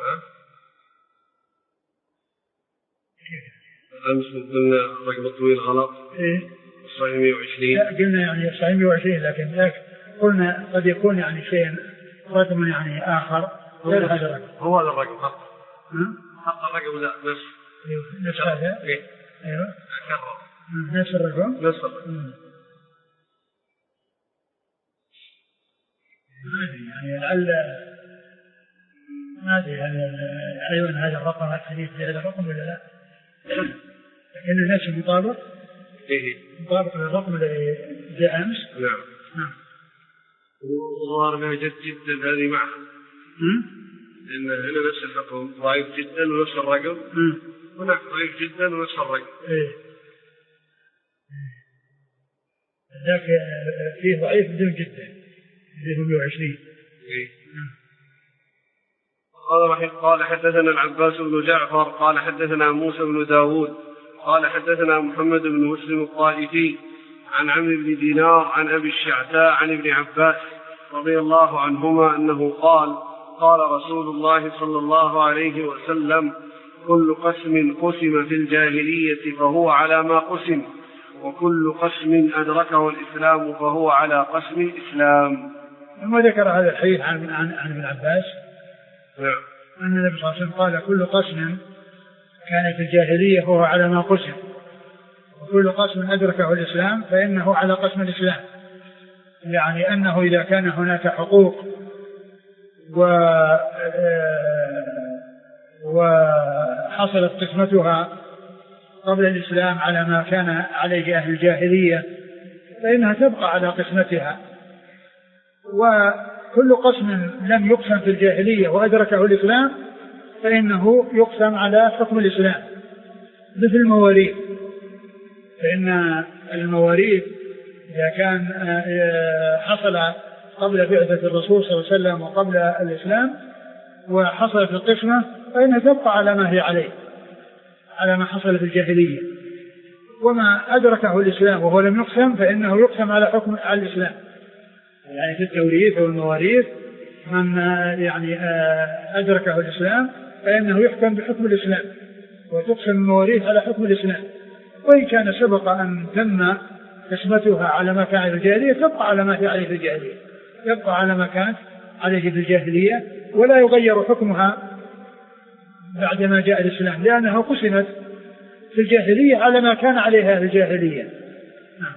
Speaker 1: أمس قلنا رقم الطويل غلط
Speaker 2: إيه
Speaker 1: صحيح مئة وعشرين.
Speaker 2: لا قلنا يعني صحيح مئة وعشرين، لكن قلنا قد يكون يعني شيء رقم يعني آخر غير هذا الرقم.
Speaker 1: هو هذا الرقم خط خط الرقم لا نفس
Speaker 2: نفس هذا.
Speaker 1: إيه
Speaker 2: أيوة
Speaker 1: كرر
Speaker 2: نفس الرقم
Speaker 1: نفس الرقم.
Speaker 2: ما أدري يعني لعل ما أدري هل أيضا هذا الرقم الحديث هذا الرقم ولا لا، لكن الناس مطابق
Speaker 1: إيه
Speaker 2: مطابق للرقم الذي جاء أمس.
Speaker 1: نعم
Speaker 2: نعم.
Speaker 1: وظهر أنها جد جدا هذه معها لأن هنا نفس الرقم ضعيف جدا ونفس الرقم، هناك ضعيف جدا ونفس الرقم.
Speaker 2: إيه ذاك فيه ضعيف بدون جدا اللي هو مئة وعشرين.
Speaker 1: إيه قال قال حدثنا العباس بن جعفر قال حدثنا موسى بن داود قال حدثنا محمد بن مسلم الطائفي عن عمرو بن دينار عن أبي الشعثاء عن ابن عباس رضي الله عنهما أنه قال: قال رسول الله صلى الله عليه وسلم: كل قسم قسم في الجاهلية فهو على ما قسم، وكل قسم أدركه الإسلام فهو على قسم الإسلام.
Speaker 2: ثم ذكر هذا الحديث عن عن عن ابن عباس
Speaker 1: نعم
Speaker 2: أن النبي صلى الله عليه وسلم قال: كل قسم كان في الجاهلية فهو على ما قسم، وكل قسم أدركه الإسلام فإنه على قسم الإسلام. يعني أنه إذا كان هناك حقوق و وحصلت قسمتها قبل الإسلام على ما كان عليه أهل الجاهلية فإنها تبقى على قسمتها، وكل قسم لم يقسم في الجاهلية وأدركه الإسلام فإنه يقسم على حكم الإسلام، مثل المواريث. فإن المواريث إذا كان حصل قبل بعثة الرسول صلى الله عليه وسلم وقبل الإسلام وحصلت القسمة فإنها تبقى على ما هي عليه، على ما حصل في الجاهلية. وما أدركه الإسلام وهو لم يقسم فإنه يقسم على حكم على الإسلام. يعني في التوريث والمواريث من يعني أدركه الإسلام فإنه يحكم بحكم الإسلام، وتقسم المواريث على حكم الإسلام. وإن كان سبق أن تم قسمتها على ما كان في الجاهلية تبقى على ما هي عليه في الجاهلية، يبقى على ما كانت عليه في الجاهلية، ولا يغير حكمها بعدما جاء الإسلام، لأنها قسمت في الجاهلية على ما كان عليها في الجاهلية. نعم.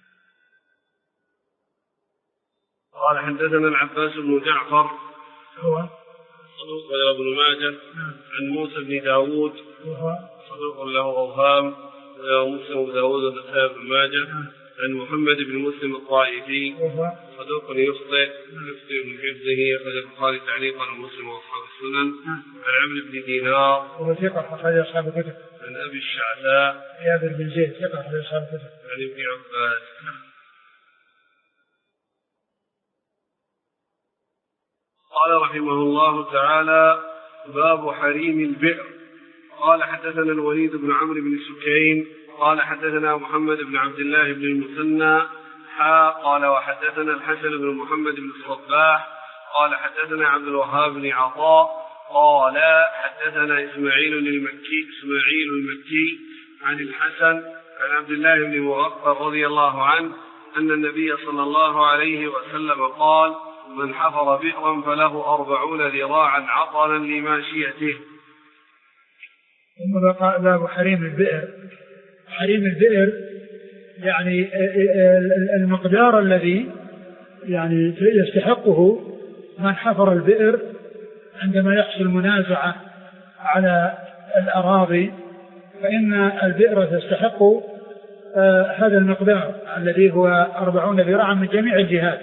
Speaker 1: قال: حدثنا العباس بن جعفر
Speaker 2: هو
Speaker 1: صدوق له ابن ماجه عن موسى بن داود
Speaker 2: وهو
Speaker 1: صدوق له أوهام مسلم وابو داود والنسائي بن ماجه عن محمد بن مسلم الطائفي صدوق يخطئ يخطئ من حفظه أخرج البخاري تعليقا ومسلم واصحاب السنن. عن عمرو بن دينار
Speaker 2: وهو ثقة أخرج أصحاب الكتب.
Speaker 1: عن أبي الشعثاء
Speaker 2: جابر بن زيد ثقة أخرج أصحاب الكتب.
Speaker 1: عن ابن عباس. قال رحمه الله تعالى: باب حريم البئر. قال: حدثنا الوليد بن عمرو بن سكين قال: حدثنا محمد بن عبد الله بن المثنى حا قال: وحدثنا الحسن بن محمد بن الصباح قال: حدثنا عبد الوهاب بن عطاء قال: حدثنا إسماعيل المكي إسماعيل المكي عن الحسن عن عبد الله بن مغفر رضي الله عنه أن النبي صلى الله عليه وسلم قال: من حفر بئرا فله أربعون ذراعا عطلا لماشيته.
Speaker 2: ثم بقى باب حريم البئر. حريم البئر يعني المقدار الذي يعني يستحقه من حفر البئر عندما يحصل منازعة على الأراضي، فإن البئر تستحق هذا المقدار الذي هو أربعون ذراعا من جميع الجهات.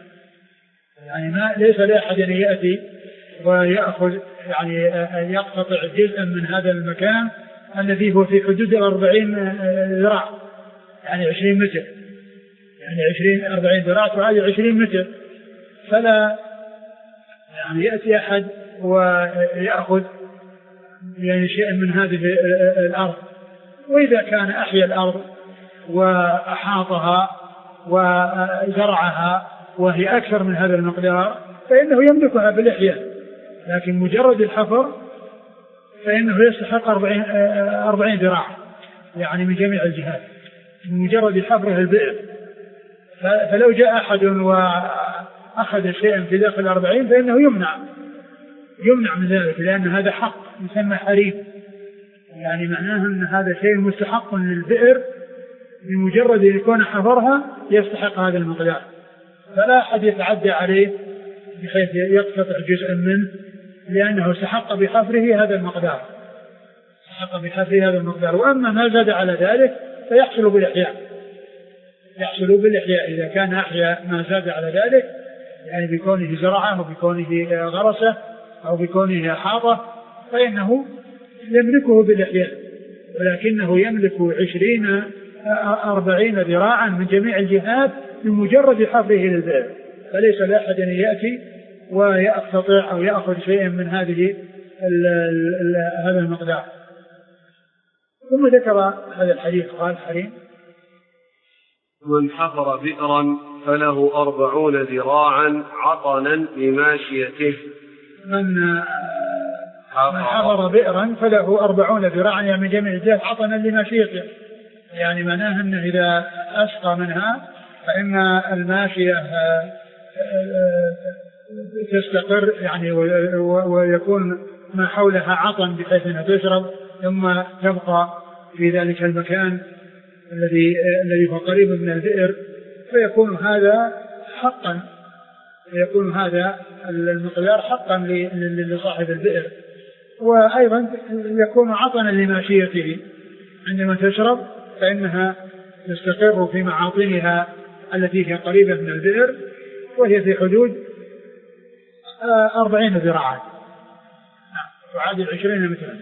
Speaker 2: يعني ما ليس لأحد أن يأتي ويأخذ يعني يقتطع جزءا من هذا المكان الذي هو في حدود الأربعين ذراع، يعني عشرين متر، يعني عشرين أربعين ذراع وهذه عشرين متر، فلا يعني يأتي أحد ويأخذ يعني شيء من هذه الأرض. وإذا كان أحيا الأرض وأحاطها وزرعها وهي أكثر من هذا المقدار فإنه يملكها بالإحياء، لكن مجرد الحفر فإنه يستحق أربعين ذراع يعني من جميع الجهات مجرد حفره البئر. فلو جاء أحد وأخذ شيئا في داخل الأربعين فإنه يمنع يمنع من ذلك، لأن هذا حق يسمى حريم، يعني معناه أن هذا شيء مستحق للبئر بمجرد يكون حفرها يستحق هذا المقدار، فلا أحد يتعدى عليه بحيث يقتطع جزءا منه، لأنه استحق بحفره هذا المقدار استحق بحفره هذا المقدار. وأما ما زاد على ذلك فيحصل بالإحياء يحصل بالإحياء إذا كان أحيا ما زاد على ذلك، يعني بكونه زرعه وبكونه غرسه أو بكونه حاطه، فإنه يملكه بالإحياء، ولكنه يملك عشرين أربعين ذراعا من جميع الجهات بمجرد حفره للبئر، فليس لأحد أن يأتي ويقتطع أو يأخذ شيئا من هذه ال ال هذا المقدار. ثم ذكر هذا الحديث قال: حريم
Speaker 1: من حفر بئرا فله أربعون ذراعا عطنا لماشيته.
Speaker 2: من من حفر بئرا فله أربعون ذراعا يعني من جميع الجهات عطنا لماشيته، يعني معناه أنه إذا أسقى منها فإن الماشية تستقر يعني ويكون ما حولها عطن بحيث أنها تشرب ثم تبقى في ذلك المكان الذي الذي هو قريب من البئر، فيكون هذا حقا يكون هذا المقدار حقا لصاحب البئر، وأيضا يكون عطنا لماشيته عندما تشرب فإنها تستقر في معاطنها التي هي قريبة من البئر وهي في حدود أربعين ذراعا تعادل عشرين مثلا.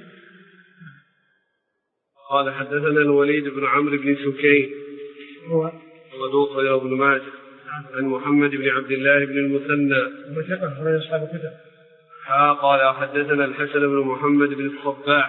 Speaker 1: قال حدثنا الوليد بن عمرو بن سكين
Speaker 2: هو
Speaker 1: صدوق غير ابن ماجه عن محمد بن عبد الله بن المثنى
Speaker 2: وثقة غير أصحاب الكتب.
Speaker 1: قال حدثنا الحسن بن محمد بن الصباح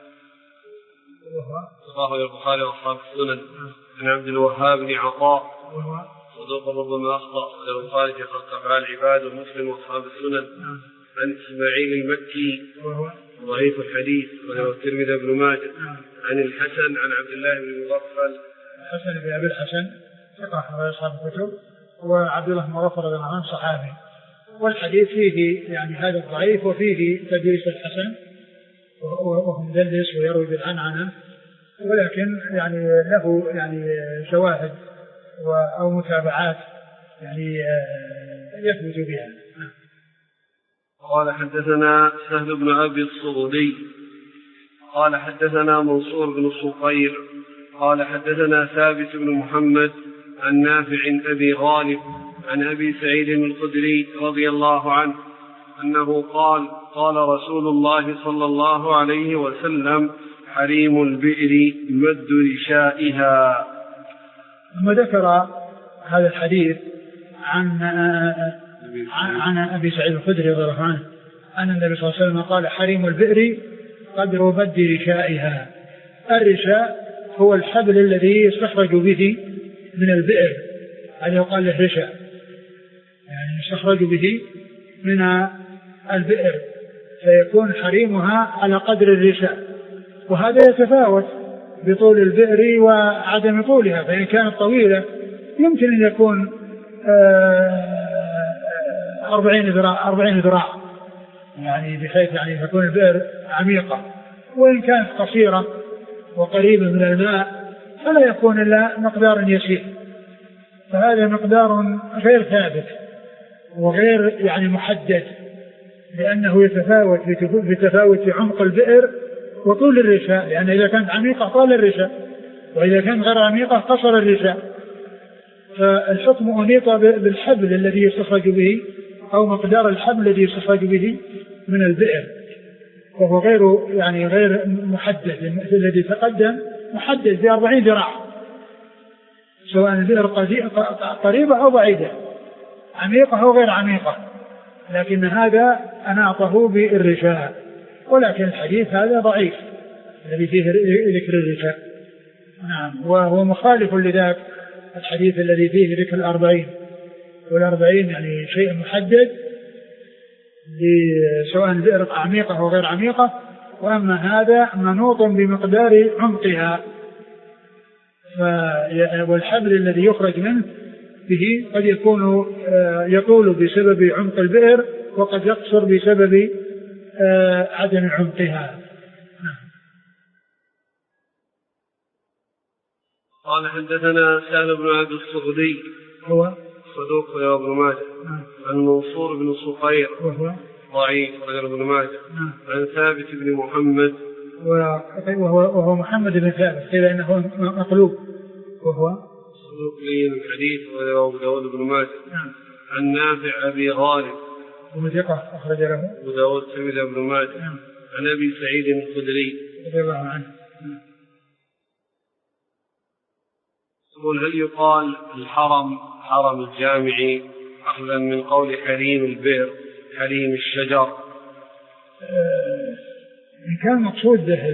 Speaker 1: صحيح البخاري واصحاب السنن عن عبد الوهاب بن عطاء صدوق ربما اخطا البخاري في خلق افعال العباد ومسلم واصحاب السنن عن اسماعيل المكي ضعيف الحديث وله الترمذي بن ماجه عن الحسن عن عبد الله بن مغفل
Speaker 2: الحسن بن ابي الحسن ثقة غير اصحاب الكتب وعبد الله بن مغفل رضي الله عنه صحابي، والحديث فيه يعني هذا الضعيف وفيه تدريس الحسن وهو مدلس ويروي بالعنعنة، ولكن يعني له يعني شواهد أو متابعات يعني يثبت بها.
Speaker 1: قال حدثنا سهل بن أبي الصغدي قال حدثنا منصور بن الصقير قال حدثنا ثابت بن محمد عن نافع أبي غالب عن أبي سعيد الخدري رضي الله عنه أنه قال قال رسول الله صلى الله عليه وسلم حريم البئر مد رشائها.
Speaker 2: ثم ذكر هذا الحديث عن عن أبي سعيد الخدري رضي الله عنه أن النبي صلى الله عليه وسلم قال حريم البئر قدر مد رشائها. الرشاء هو الحبل الذي يستخرج به من البئر، هذا يقال له رشاء، يعني يستخرج به من البئر فيكون حريمها على قدر الرشاء، وهذا يتفاوت بطول البئر وعدم طولها، فإن كانت طويلة يمكن أن يكون أربعين ذراع أربعين ذراع يعني بحيث يعني تكون البئر عميقة، وإن كانت قصيرة وقريبة من الماء فلا يكون إلا مقدار يسير، فهذا مقدار غير ثابت وغير يعني محدد، لأنه يتفاوت بتفاوت عمق البئر وطول الرشاء، لأن إذا كانت عميقة طال الرشاء وإذا كانت غير عميقة قصر الرشاء، فالحكم أنيط بالحبل الذي يستخرج به أو مقدار الحبل الذي يستخرج به من البئر، وهو غير يعني غير محدد، الذي تقدم محدد بأربعين ذراع سواء البئر قريبة أو بعيدة عميقة أو غير عميقة، لكن هذا أناطه بالرشاء، ولكن الحديث هذا ضعيف الذي فيه ذكر الرشاء. نعم، وهو مخالف لذاك الحديث الذي فيه ذكر الأربعين، والأربعين يعني شيء محدد سواء البئر عميقة أو غير عميقة، وأما هذا منوط بمقدار عمقها، والحبل الذي يخرج منه به قد يكون يطول بسبب عمق البئر وقد يقصر بسبب عدم عمقها.
Speaker 1: قال حدثنا سهل بن عبد الصغدي
Speaker 2: هو صدوق
Speaker 1: غير ابن ماجه عن منصور بن الصقير
Speaker 2: وهو
Speaker 1: ضعيف غير ابن ماجه عن ثابت بن محمد
Speaker 2: وهو, وهو محمد بن ثابت قيل انه مقلوب وهو
Speaker 1: صدوق لين الحديث وغير ابو داود بن ماجه عن نافع ابي غالب
Speaker 2: ومثقة أخرج له
Speaker 1: أبو داود الترمذي بن ماجه عن أبي سعيد الخدري
Speaker 2: رضي الله عنه.
Speaker 1: يقول هل يقال الحرم حرم الجامع أخذا من قول حريم البئر حريم الشجر؟
Speaker 2: إن كان مقصود به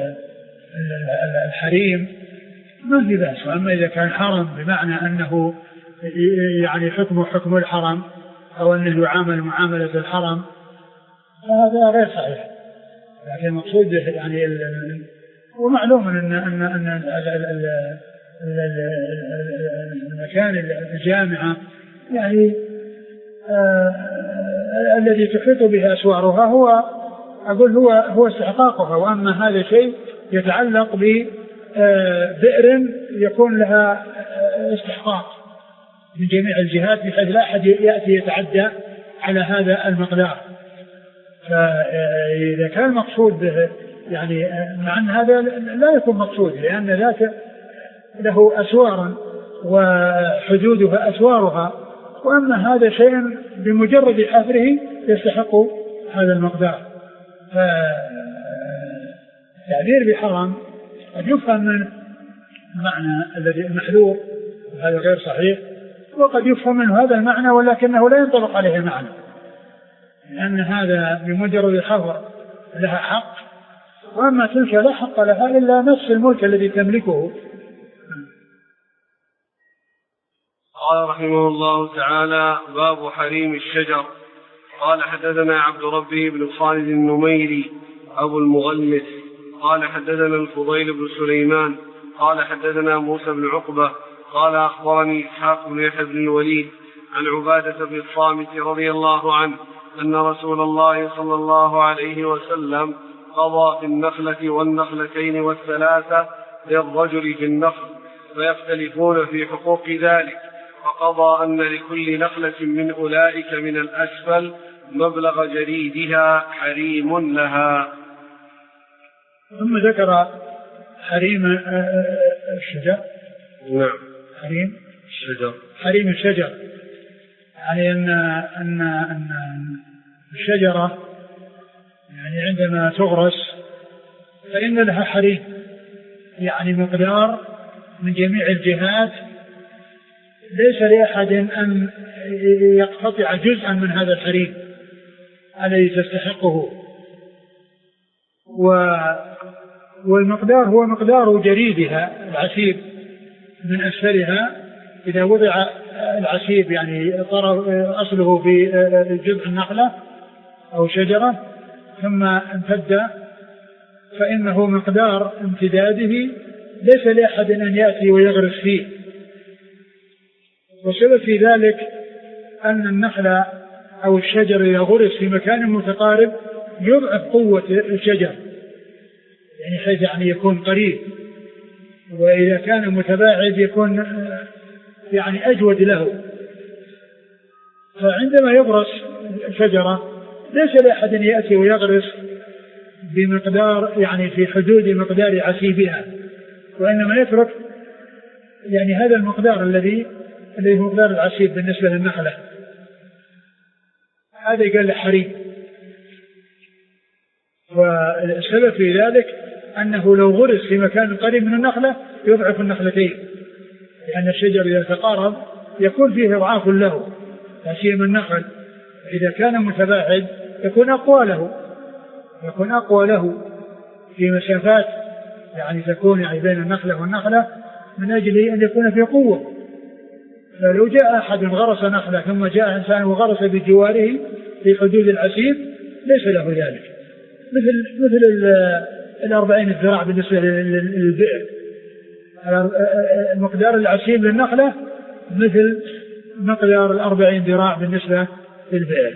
Speaker 2: الحريم ما في بأس، أما إذا كان حرم بمعنى أنه يعني حكمه حكم الحرم أو أنه يعامل معاملة الحرم هذا غير صحيح. لكن المقصود يعني ومعلوم أن أن أن المكان الجامعة يعني الذي تحيط به أسوارها هو أقول هو هو استحقاقها، وأما هذا شيء يتعلق ببئر يكون لها استحقاق من جميع الجهات بحيث لا أحد يأتي يتعدى على هذا المقدار. فإذا كان المقصود به يعني مع أن هذا لا يكون مقصود، لأن ذاك له أسوارا وحدودها أسوارها، وأما هذا شيء بمجرد حفره يستحق هذا المقدار. فالتعبير بحرام قد يفهم من معنى الذي المحذور، هذا غير صحيح، وقد يفهم منه هذا المعنى ولكنه لا ينطبق عليه المعنى، لأن هذا بمجرد الحظر لها حق، وأما تلك لا حق لها إلا نفس الملك الذي تملكه.
Speaker 1: قال رحمه الله تعالى: باب حريم الشجر. قال حدثنا عبد ربه بن خالد النميري أبو المغلس قال حدثنا الفضيل بن سليمان قال حدثنا موسى بن عقبة قال أخبرني إسحاق بن يحيى بن الوليد عن عبادة بن الصامت رضي الله عنه أن رسول الله صلى الله عليه وسلم قضى في النخلة والنخلتين والثلاثة للرجل في النخل فيختلفون في حقوق ذلك، فقضى أن لكل نخلة من أولئك من الأسفل مبلغ جريدها حريم لها.
Speaker 2: ثم ذكر حريم الشجر.
Speaker 1: نعم.
Speaker 2: حريم
Speaker 1: الشجر.
Speaker 2: حريم الشجر يعني أن أن أن الشجرة يعني عندما تغرس فإن لها حريم، يعني مقدار من جميع الجهات ليس لأحد أن يقتطع جزءا من هذا الحريم الذي تستحقه، والمقدار هو مقدار جريدها العسيب من أسفلها. إذا وضع العسيب يعني أصله في جذع النخلة أو شجرة ثم امتد فإنه مقدار امتداده ليس لأحد أن يأتي ويغرس فيه. وسبب في ذلك أن النخلة أو الشجر إذا غرس في مكان متقارب يضعف قوة الشجر، يعني حيث يعني يكون قريب، وإذا كان متباعد يكون يعني أجود له. فعندما يغرس شجرة ليس لأحد أن يأتي ويغرس بمقدار يعني في حدود مقدار عسيبها، وإنما يترك يعني هذا المقدار الذي الذي هو مقدار العسيب بالنسبة للنخلة، هذا قال حريم. والسبب في ذلك أنه لو غرس في مكان قريب من النخلة يضعف النخلتين، لأن الشجر إذا تقارب يكون فيه إضعاف له، لا سيما النخل إذا كان متباعد يكون أقوى له يكون أقوى له في مسافات يعني تكون يعني بين النخلة والنخلة من أجل أن يكون في قوة. فلو جاء أحد غرس نخلة ثم جاء إنسان وغرس بجواره في حدود العسيب ليس له ذلك، مثل مثل الأربعين الذراع بالنسبة للبئر، مقدار العسيب للنخلة مثل مقدار الأربعين ذراع بالنسبة للبئر.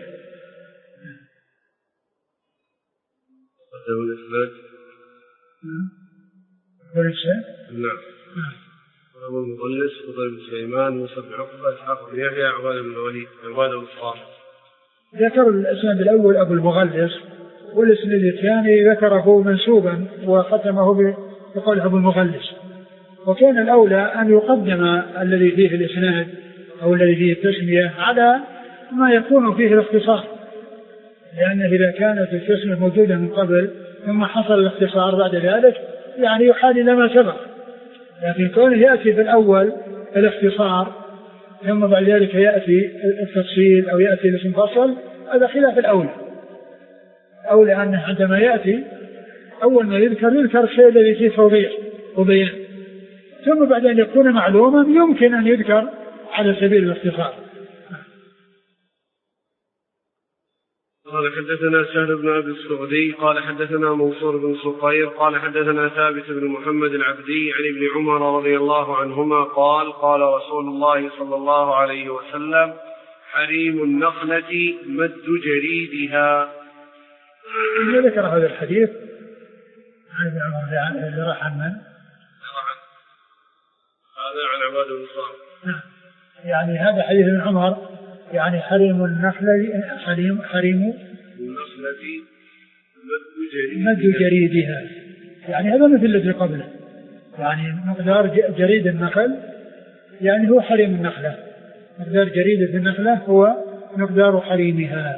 Speaker 1: نعم. أبو المغلس فضيل بن سليمان موسى بن عقبة إسحاق بن يحيى عبادة بن الوليد عبادة بن الصامت.
Speaker 2: ذكر الاسناد الأول أبو المغلس، والاسناد الثاني ذكره منسوبا وختمه بقول أبو المغلس، وكان الأولى أن يقدم الذي فيه الاسناد أو الذي فيه التسمية على ما يكون فيه الاختصار، لأن إذا كانت التسمية موجودة من قبل ثم حصل الاختصار بعد ذلك يعني يحال إلى ما سبق، لكن كونه يأتي في الأول الاختصار ثم بعد ذلك يأتي التفصيل أو يأتي الاسم فصل، هذا خلاف الأولى. أولى أنه عندما يأتي أول ما يذكر يذكر الشيء الذي فيه توضيح وبيان، ثم بعد أن يكون معلوما يمكن أن يذكر على سبيل الاختصار.
Speaker 1: قال حدثنا سهل بن أبي السعدي قال حدثنا منصور بن صقير قال حدثنا ثابت بن محمد العبدي عن ابن عمر رضي الله عنهما قال قال رسول الله صلى الله عليه وسلم حريم النخلة مد جريدها.
Speaker 2: ذكر هذا الحديث عن ابن عمر اللي راح عن من؟
Speaker 1: هذا عن عباد بن صالح.
Speaker 2: يعني هذا حديث ابن عمر يعني حريم النخلة حريم حريم
Speaker 1: النخلة
Speaker 2: مد جريدها، يعني هذا مثل الذي قبله، يعني مقدار جريد النخل يعني هو حريم النخلة، مقدار جريدة النخلة هو مقدار حريمها.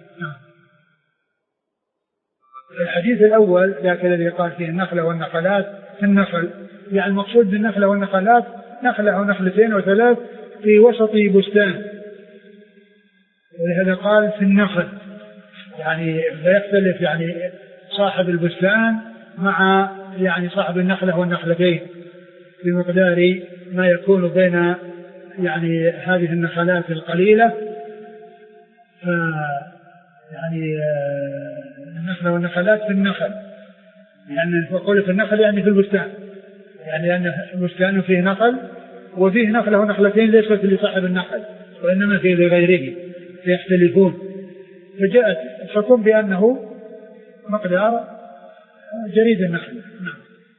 Speaker 2: الحديث الأول ذاك الذي قال فيه النخلة والنخلات في النخل، يعني المقصود بالنخلة والنخلات نخلة أو نخلتين أو ثلاث في وسط بستان، ولهذا قال في النخل، يعني لا يختلف يعني صاحب البستان مع يعني صاحب النخلة والنخلتين بمقدار ما يكون بين يعني هذه النخلات القليلة، يعني النخلة والنخلات في النخل، يعني فقول في النخل يعني في البستان، يعني لأن البستان فيه نخل وفيه نخلة ونخلتين ليست لصاحب النخل وإنما فيه لغيره فيختلفون، فجاءت الحكم بأنه مقدار جريد النخل. نعم.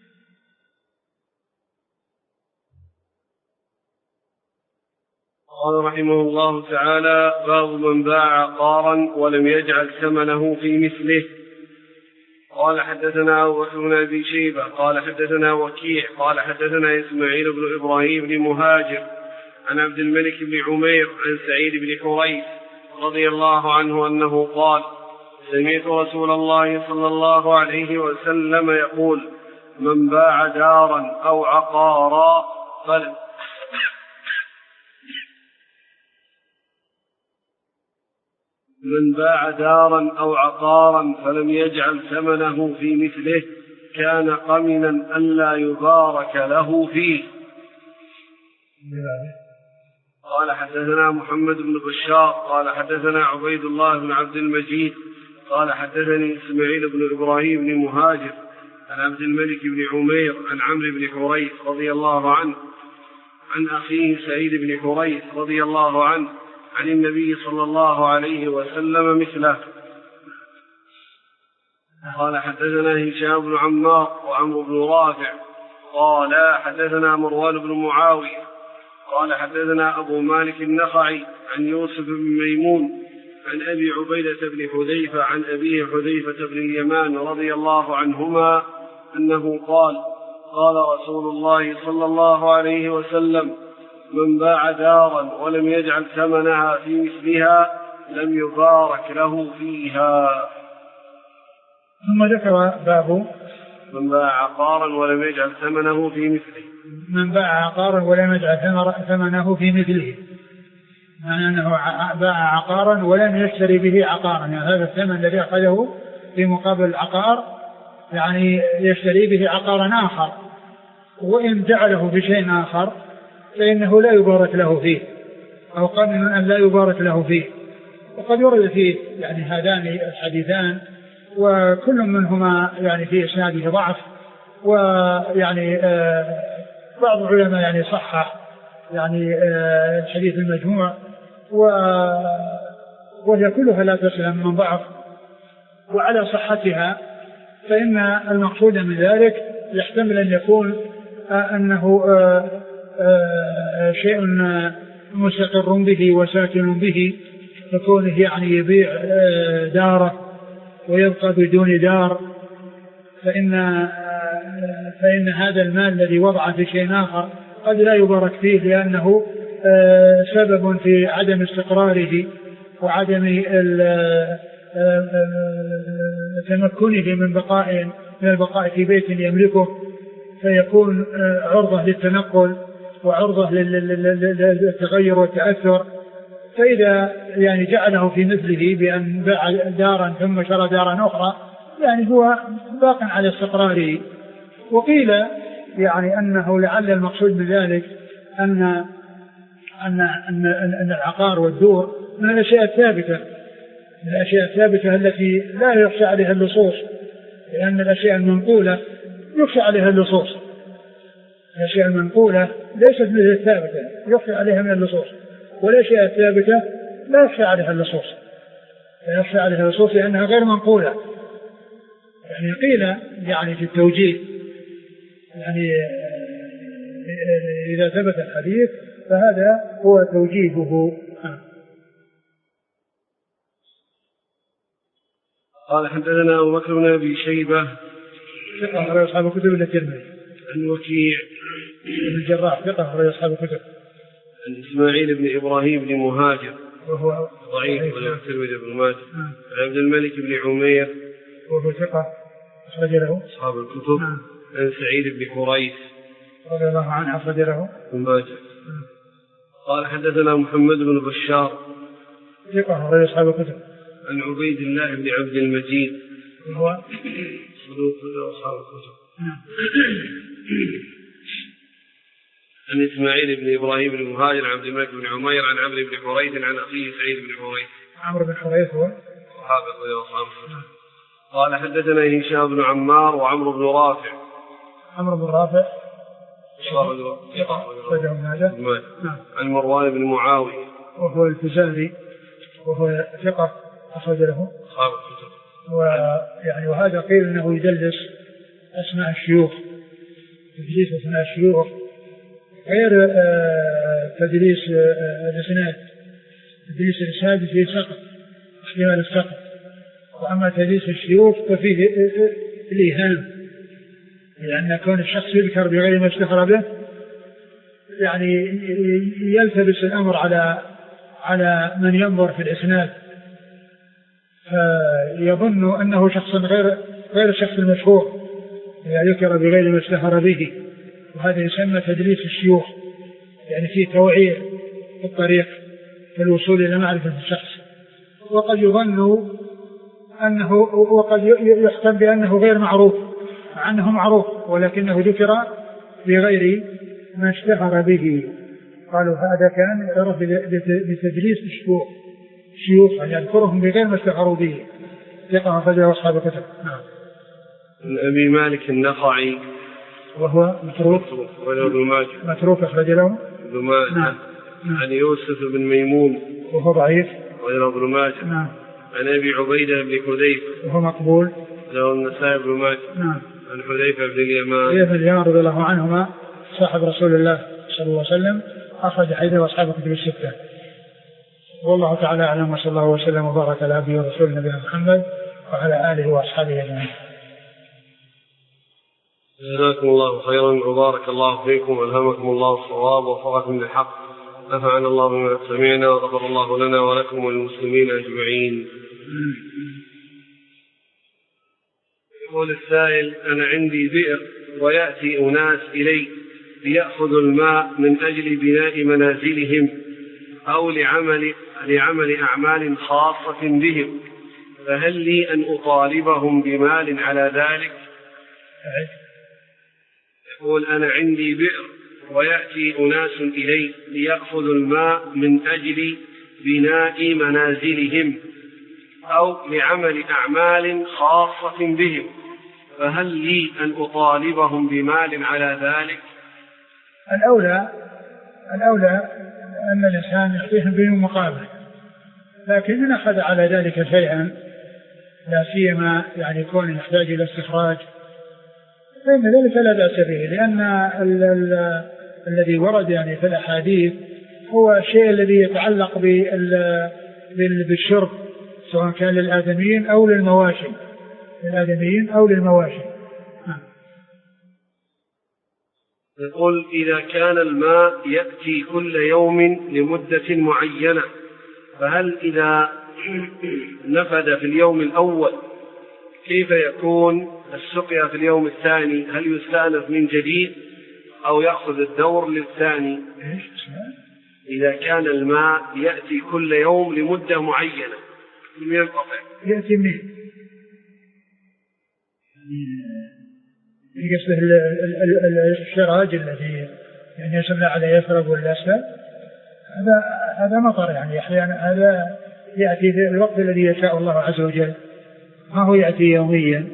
Speaker 1: قال رحمه الله تعالى باب من باع عقارا ولم يجعل ثمنه في مثله. قال حدثنا أبو بكر بن أبي شيبة قال حدثنا وكيع قال حدثنا إسماعيل بن إبراهيم بن مهاجر عن عبد الملك بن عمير عن سعيد بن حريث رضي الله عنه أنه قال سمعت رسول الله صلى الله عليه وسلم يقول من باع دارا أو عقارا فلم من باع دارا أو عقارا فلم يجعل ثمنه في مثله كان قمنا ألا يبارك له فيه. قال حدثنا محمد بن بشار قال حدثنا عبيد الله بن عبد المجيد قال حدثني إسماعيل بن إبراهيم بن مهاجر عن عبد الملك بن عمير عن عمرو بن حريث رضي الله عنه عن أخيه سعيد بن حريث رضي الله عنه عن النبي صلى الله عليه وسلم مثله. قال حدثنا هشام بن عمار وعمرو بن رافع قال حدثنا مروان بن معاوية قال حدثنا أبو مالك النخعي عن يوسف بن ميمون عن أبي عبيدة بن حذيفة عن أبيه حذيفة بن اليمان رضي الله عنهما أنه قال قال رسول الله صلى الله عليه وسلم من باع دارا ولم يجعل ثمنها في مثلها لم يبارك له فيها.
Speaker 2: ثم ذكر باب
Speaker 1: من باع عقارا ولم يجعل ثمنه في مثله.
Speaker 2: من باع عقارا ولم يجعل ثمنه في مثله، يعني أنه باع عقارا ولم يشتري به عقارا، يعني هذا الثمن الذي أخذه في مقابل العقار يعني يشتري به عقارا آخر، وإن جعله في شيء آخر فإنه لا يبارك له فيه، أو قال أن لا يبارك له فيه. وقد ورد فيه يعني هذان الحديثان وكل منهما يعني في إسناده ضعف، ويعني آه بعض العلماء يعني صحح يعني آه الحديث المجموع، وهي كلها لا تسلم من ضعف، وعلى صحتها فإن المقصود من ذلك يحتمل أن يكون آه أنه آه آه شيء مستقر به وساكن به، فكونه يعني يبيع آه داره ويبقى بدون دار، فإن آه فإن هذا المال الذي وضع في شيء آخر قد لا يبارك فيه، لأنه آه سبب في عدم استقراره وعدم تمكنه من بقاء من البقاء في بيت يملكه، فيكون آه عرضة للتنقل وعرضة للتغير والتأثر. فإذا يعني جعله في مثله بأن باع دارا ثم شرى دارا أخرى يعني هو باق على استقراره. وقيل يعني أنه لعل المقصود بذلك أن أن أن, أن العقار والدور من الأشياء الثابتة الأشياء الثابتة التي لا يخشى عليها اللصوص، لأن الأشياء المنقولة يخشى عليها اللصوص. الأشياء المنقولة ليست مثل الثابتة يخشى عليها من اللصوص، والأشياء الثابتة لا يخشى عليها اللصوص، لا يخشى عليها اللصوص لأنها غير منقولة. يعني قيل يعني في التوجيه يعني إذا ثبت الحديث فهذا هو توجيهه.
Speaker 1: قال حدثنا أبو بكر بن أبي شيبة
Speaker 2: ثقة أخرج أصحاب الكتب إلا الترمذي.
Speaker 1: عن وكيع
Speaker 2: بن الجراح ثقة أخرج أصحاب الكتب.
Speaker 1: عن إسماعيل بن إبراهيم بن مهاجر
Speaker 2: وهو
Speaker 1: ضعيف وله الترمذي بن ماجه. عن عبد الملك بن عمير
Speaker 2: وهو ثقة أخرج له
Speaker 1: أصحاب الكتب. عن سعيد بن كريس
Speaker 2: رضي الله عنه أخرج له
Speaker 1: ابن ماجه. قال حدثنا محمد بن بشار
Speaker 2: ثقة أخرج أصحاب الكتب.
Speaker 1: عن عبيد الله بن عبد المجيد
Speaker 2: وهو
Speaker 1: صدوق أصحاب الكتب. عن إسماعيل بن إبراهيم بن مهاجر عن عبد الملك بن عمير عن عمرو بن حريث عن أخيه سعيد بن حريث.
Speaker 2: عمرو بن حريث هو
Speaker 1: صحابي رضي الله عنه. قال حدثنا هشام بن عمار وعمرو بن رافع.
Speaker 2: عمرو بن رافع
Speaker 1: ثقة
Speaker 2: ثقة
Speaker 1: عن مروان بن معاوية
Speaker 2: وهو الفزاري وهو ثقة أخرج له
Speaker 1: أصحاب الكتب.
Speaker 2: ويعني وهذا قيل أنه يدلس أسماء الشيوخ، تدليس أسماء الشيوخ غير تدليس الإسناد. تدليس الإسناد فيه سقط احتمال السقط، وأما تدليس الشيوخ ففيه الإيهام، لأن كون الشخص يذكر بغير ما اشتهر به يعني يلتبس الأمر على على من ينظر في الإسناد، فيظن أنه شخص غير غير الشخص المشهور إذا ذكر بغير ما اشتهر به، وهذا يسمى تدليس الشيوخ، يعني فيه توعية في الطريق في الوصول إلى معرفة الشخص. وقد يظن أنه وقد يحكم بأنه غير معروف مع أنه معروف ولكنه ذكر بغير ما اشتهر به. قالوا هذا كان يعرف بتدليس الشيوخ، شيوخ يعني يذكرهم بغير ما اشتهروا به. ثقة أخرجه أصحاب الكتب. نعم.
Speaker 1: عن أبي مالك النخعي
Speaker 2: وهو متروك متروك أخرج له
Speaker 1: ابن ماجه. عن يوسف بن ميمون
Speaker 2: وهو ضعيف
Speaker 1: وله ابن ماجه.
Speaker 2: نعم.
Speaker 1: عن أبي عبيدة بن حذيفة
Speaker 2: وهو مقبول
Speaker 1: له النسائي بن ماجه.
Speaker 2: نعم.
Speaker 1: عن حذيفة بن اليمان
Speaker 2: حذيفة بن اليمان رضي الله عنهما صاحب رسول الله صلى الله عليه وسلم أخرج حديثه أصحاب الكتب الستة. والله تعالى أعلم، وصلى الله وسلم وبارك على عبده ورسوله نبينا محمد وعلى آله وأصحابه أجمعين.
Speaker 1: جزاكم الله خيرا وبارك الله فيكم والهمكم الله الصواب ووفقكم للحق، نفعنا الله بما سمعنا وغفر الله لنا ولكم وللمسلمين أجمعين. يقول السائل: أنا عندي بئر ويأتي أناس إلي ليأخذوا الماء من أجل بناء منازلهم أو لعمل, لعمل أعمال خاصة بهم، فهل لي أن أطالبهم بمال على ذلك؟ يقول: أنا عندي بئر ويأتي أناس إلي ليأخذوا الماء من أجل بناء منازلهم أو لعمل أعمال خاصة بهم، فهل لي أن أطالبهم بمال على ذلك؟
Speaker 2: الأولى الأولى أن الإنسان يعطيهم بدون مقابل، لكن إن أخذ على ذلك شيئا لا سيما يعني يكون يحتاج إلى استخراج فإن ذلك لا بأس به، لأن ال ال الذي ورد يعني في الأحاديث هو الشيء الذي يتعلق بالشرب سواء كان للآدميين أو للمواشي للآدميين أو للمواشي.
Speaker 1: يقول: إذا كان الماء يأتي كل يوم لمدة معينة، فهل إذا نفد في اليوم الأول كيف يكون السقيا في اليوم الثاني؟ هل يستأنف من جديد أو يأخذ الدور للثاني؟ إذا كان الماء يأتي كل يوم لمدة معينة من ينقطع
Speaker 2: يأتي منه يقصده الشراج الذي يعني يسمى عليه يفرغ والأسفل، هذا هذا مطر يعني أحيانا هذا يأتي في الوقت الذي يشاء الله عز وجل، ما هو يأتي يوميا.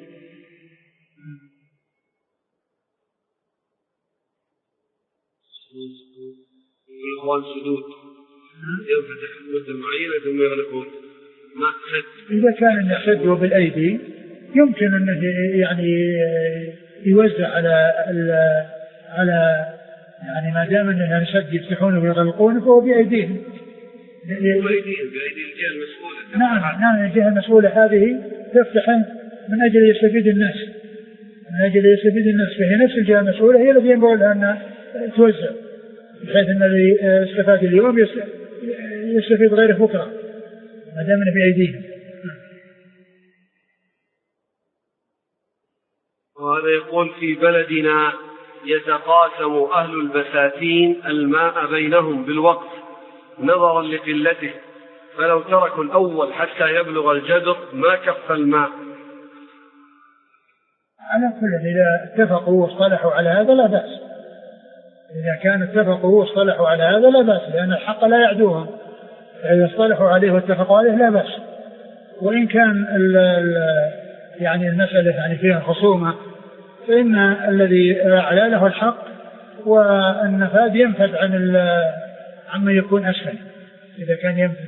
Speaker 1: الإخوان سدود ينفتح مدة معينة ثم يغلقون، ما تسد.
Speaker 2: إذا كان يسد بالأيدي يمكن أنه يعني يوزع على على يعني ما دام أنه يسد يفتحونه ويغلقونه فهو بأيديهم.
Speaker 1: بأيديهم بأيدي الجهة المسؤولة.
Speaker 2: نعم نعم الجهة المسؤولة هذه تفتح من أجل يستفيد الناس، من أجل يستفيد الناس، فهي نفس الجهة المسؤولة هي التي ينبغي لها أن توزع، بحيث أن الذي استفاد اليوم يستفيد غيره بكرة ما دام أنه بأيديهم.
Speaker 1: وهذا يقول في بلدنا يتقاسم أهل البساتين الماء بينهم بالوقت نظرا لقلته، فلو تركوا الأول حتى يبلغ الجدر ما كف الماء.
Speaker 2: على كل إذا اتفقوا واصطلحوا على هذا لا بأس، إذا كان اتفقوا واصطلحوا على هذا لا بأس، لأن الحق لا يعدوهم، إذا اصطلحوا عليه واتفقوا عليه لا بأس. وإن كان ال ال يعني المسألة يعني فيها خصومة فإن الذي أعلى له الحق والنفاذ ينفذ عن عما يكون أسفل إذا كان ينفذ.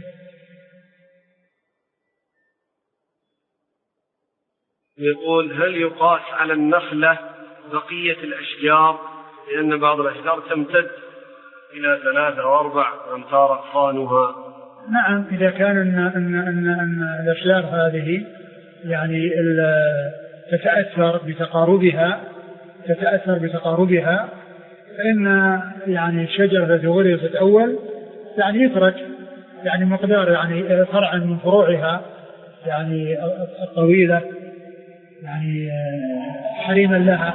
Speaker 1: يقول هل يقاس على النخلة بقية الأشجار، لأن بعض الأشجار تمتد إلى ثلاثة أو أربع أمتار أغصانها؟
Speaker 2: نعم إذا كان أن, أن, أن, أن الأشجار هذه يعني تتأثر بتقاربها تتأثر بتقاربها فإن يعني الشجرة التي غرست أول يعني يترك يعني مقدار يعني فرع من فروعها يعني الطويلة يعني حريما لها.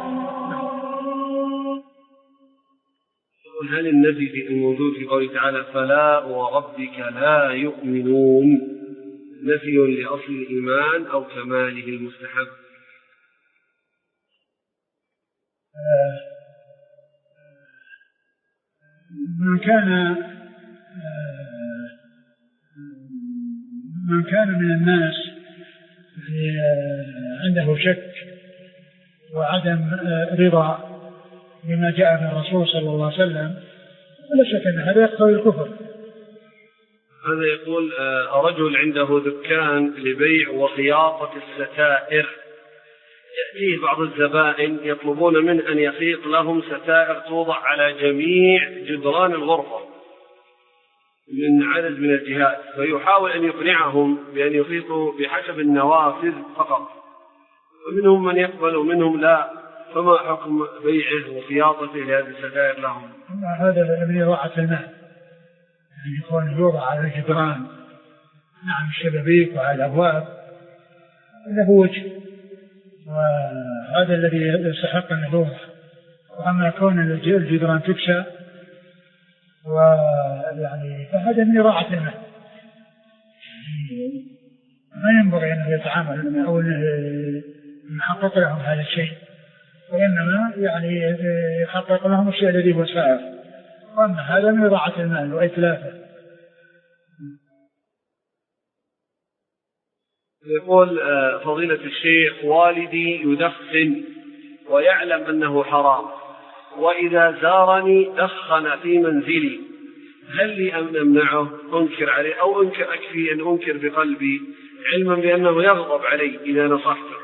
Speaker 1: هل النفي الموجود في قوله تعالى فلا وربك لا يؤمنون نفي لأصل الإيمان أو كماله المستحب؟
Speaker 2: من كان من كان من الناس عنده شك وعدم رضا بما جاء من الرسول صلى الله عليه وسلم ولا شك أن هذا يقتضي الكفر.
Speaker 1: هذا يقول رجل عنده دكان لبيع وخياطة الستائر، يأتيه بعض الزبائن يطلبون منه أن يخيط لهم ستائر توضع على جميع جدران الغرفة من عدد من الجهات، فيحاول أن يقنعهم بأن يخيطوا بحسب النوافذ فقط، ومنهم من يقبل ومنهم لا، فما حكم بيعه وخياطته لهذه الستائر لهم؟
Speaker 2: هذا من إضاعة المال، يعني يكون يوضع على الجدران نعم الشبابيك وعلى الأبواب له وجه، وهذا الذي يستحق أن يوضع. وأما كون الجدران تكسى ويعني فهذا من إضاعة المال، ما ينبغي أنه يتعامل أو يحقق لهم هذا الشيء، وإنما يعني يحقق لهم الشيء الذي هو سائر، وأما هذا من إضاعة المال وإتلافه.
Speaker 1: يقول فضيلة الشيخ والدي يدخن ويعلم أنه حرام، وإذا زارني دخن في منزلي، هل لي أن أمنعه أنكر عليه أو أنكر أكفي أن أنكر بقلبي علما بأنه يغضب علي إذا نصحته؟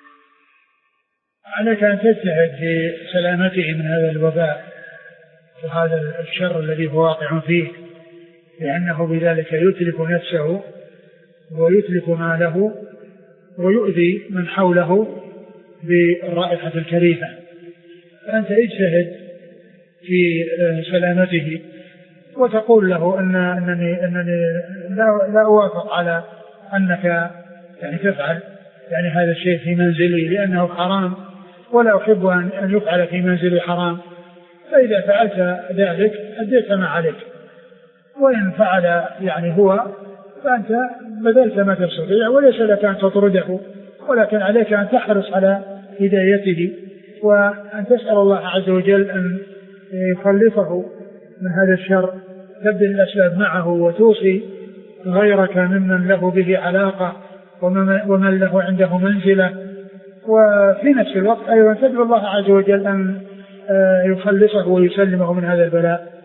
Speaker 2: عليك أن تجتهد في سلامته من هذا الوباء وهذا الشر الذي هو واقع فيه، لأنه بذلك يتلف نفسه ويتلف ماله ويؤذي من حوله بالرائحة الكريهة. فأنت اجتهد في سلامته وتقول له أن أنني, أنني لا, لا أوافق على أنك يعني تفعل يعني هذا الشيء في منزلي لأنه حرام، ولا أحب أن يفعل في منزلي حرام، فإذا فعلت ذلك أديت ما عليك، وإن فعل يعني هو فأنت بذلت ما تستطيع، وليس لك أن تطرده، ولكن عليك أن تحرص على هدايته وأن تسأل الله عز وجل أن يخلصه من هذا الشر، تبذل الأسباب معه وتوصي غيرك ممن له به علاقة ومن له عنده منزلة. وفي نفس الوقت أيضا تدعو الله عز وجل أن يخلصه ويسلمه من هذا البلاء.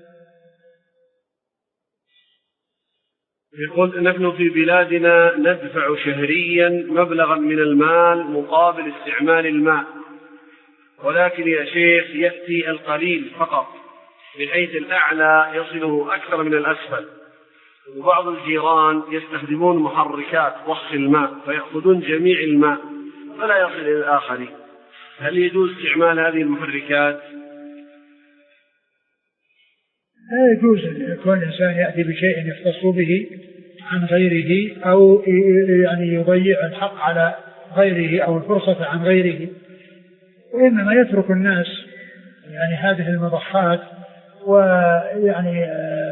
Speaker 1: يقول نحن في بلادنا ندفع شهريا مبلغا من المال مقابل استعمال الماء، ولكن يا شيخ يأتي القليل فقط بحيث الأعلى يصله أكثر من الأسفل، وبعض الجيران يستخدمون محركات ضخ الماء فيأخذون جميع الماء فلا يصل إلى الآخرين. هل يجوز استعمال هذه المحركات؟
Speaker 2: لا يجوز أن يكون الإنسان يأتي بشيء يختص به عن غيره أو يعني يضيع الحق على غيره أو الفرصة عن غيره، وإنما يترك الناس يعني هذه المضخات ويعني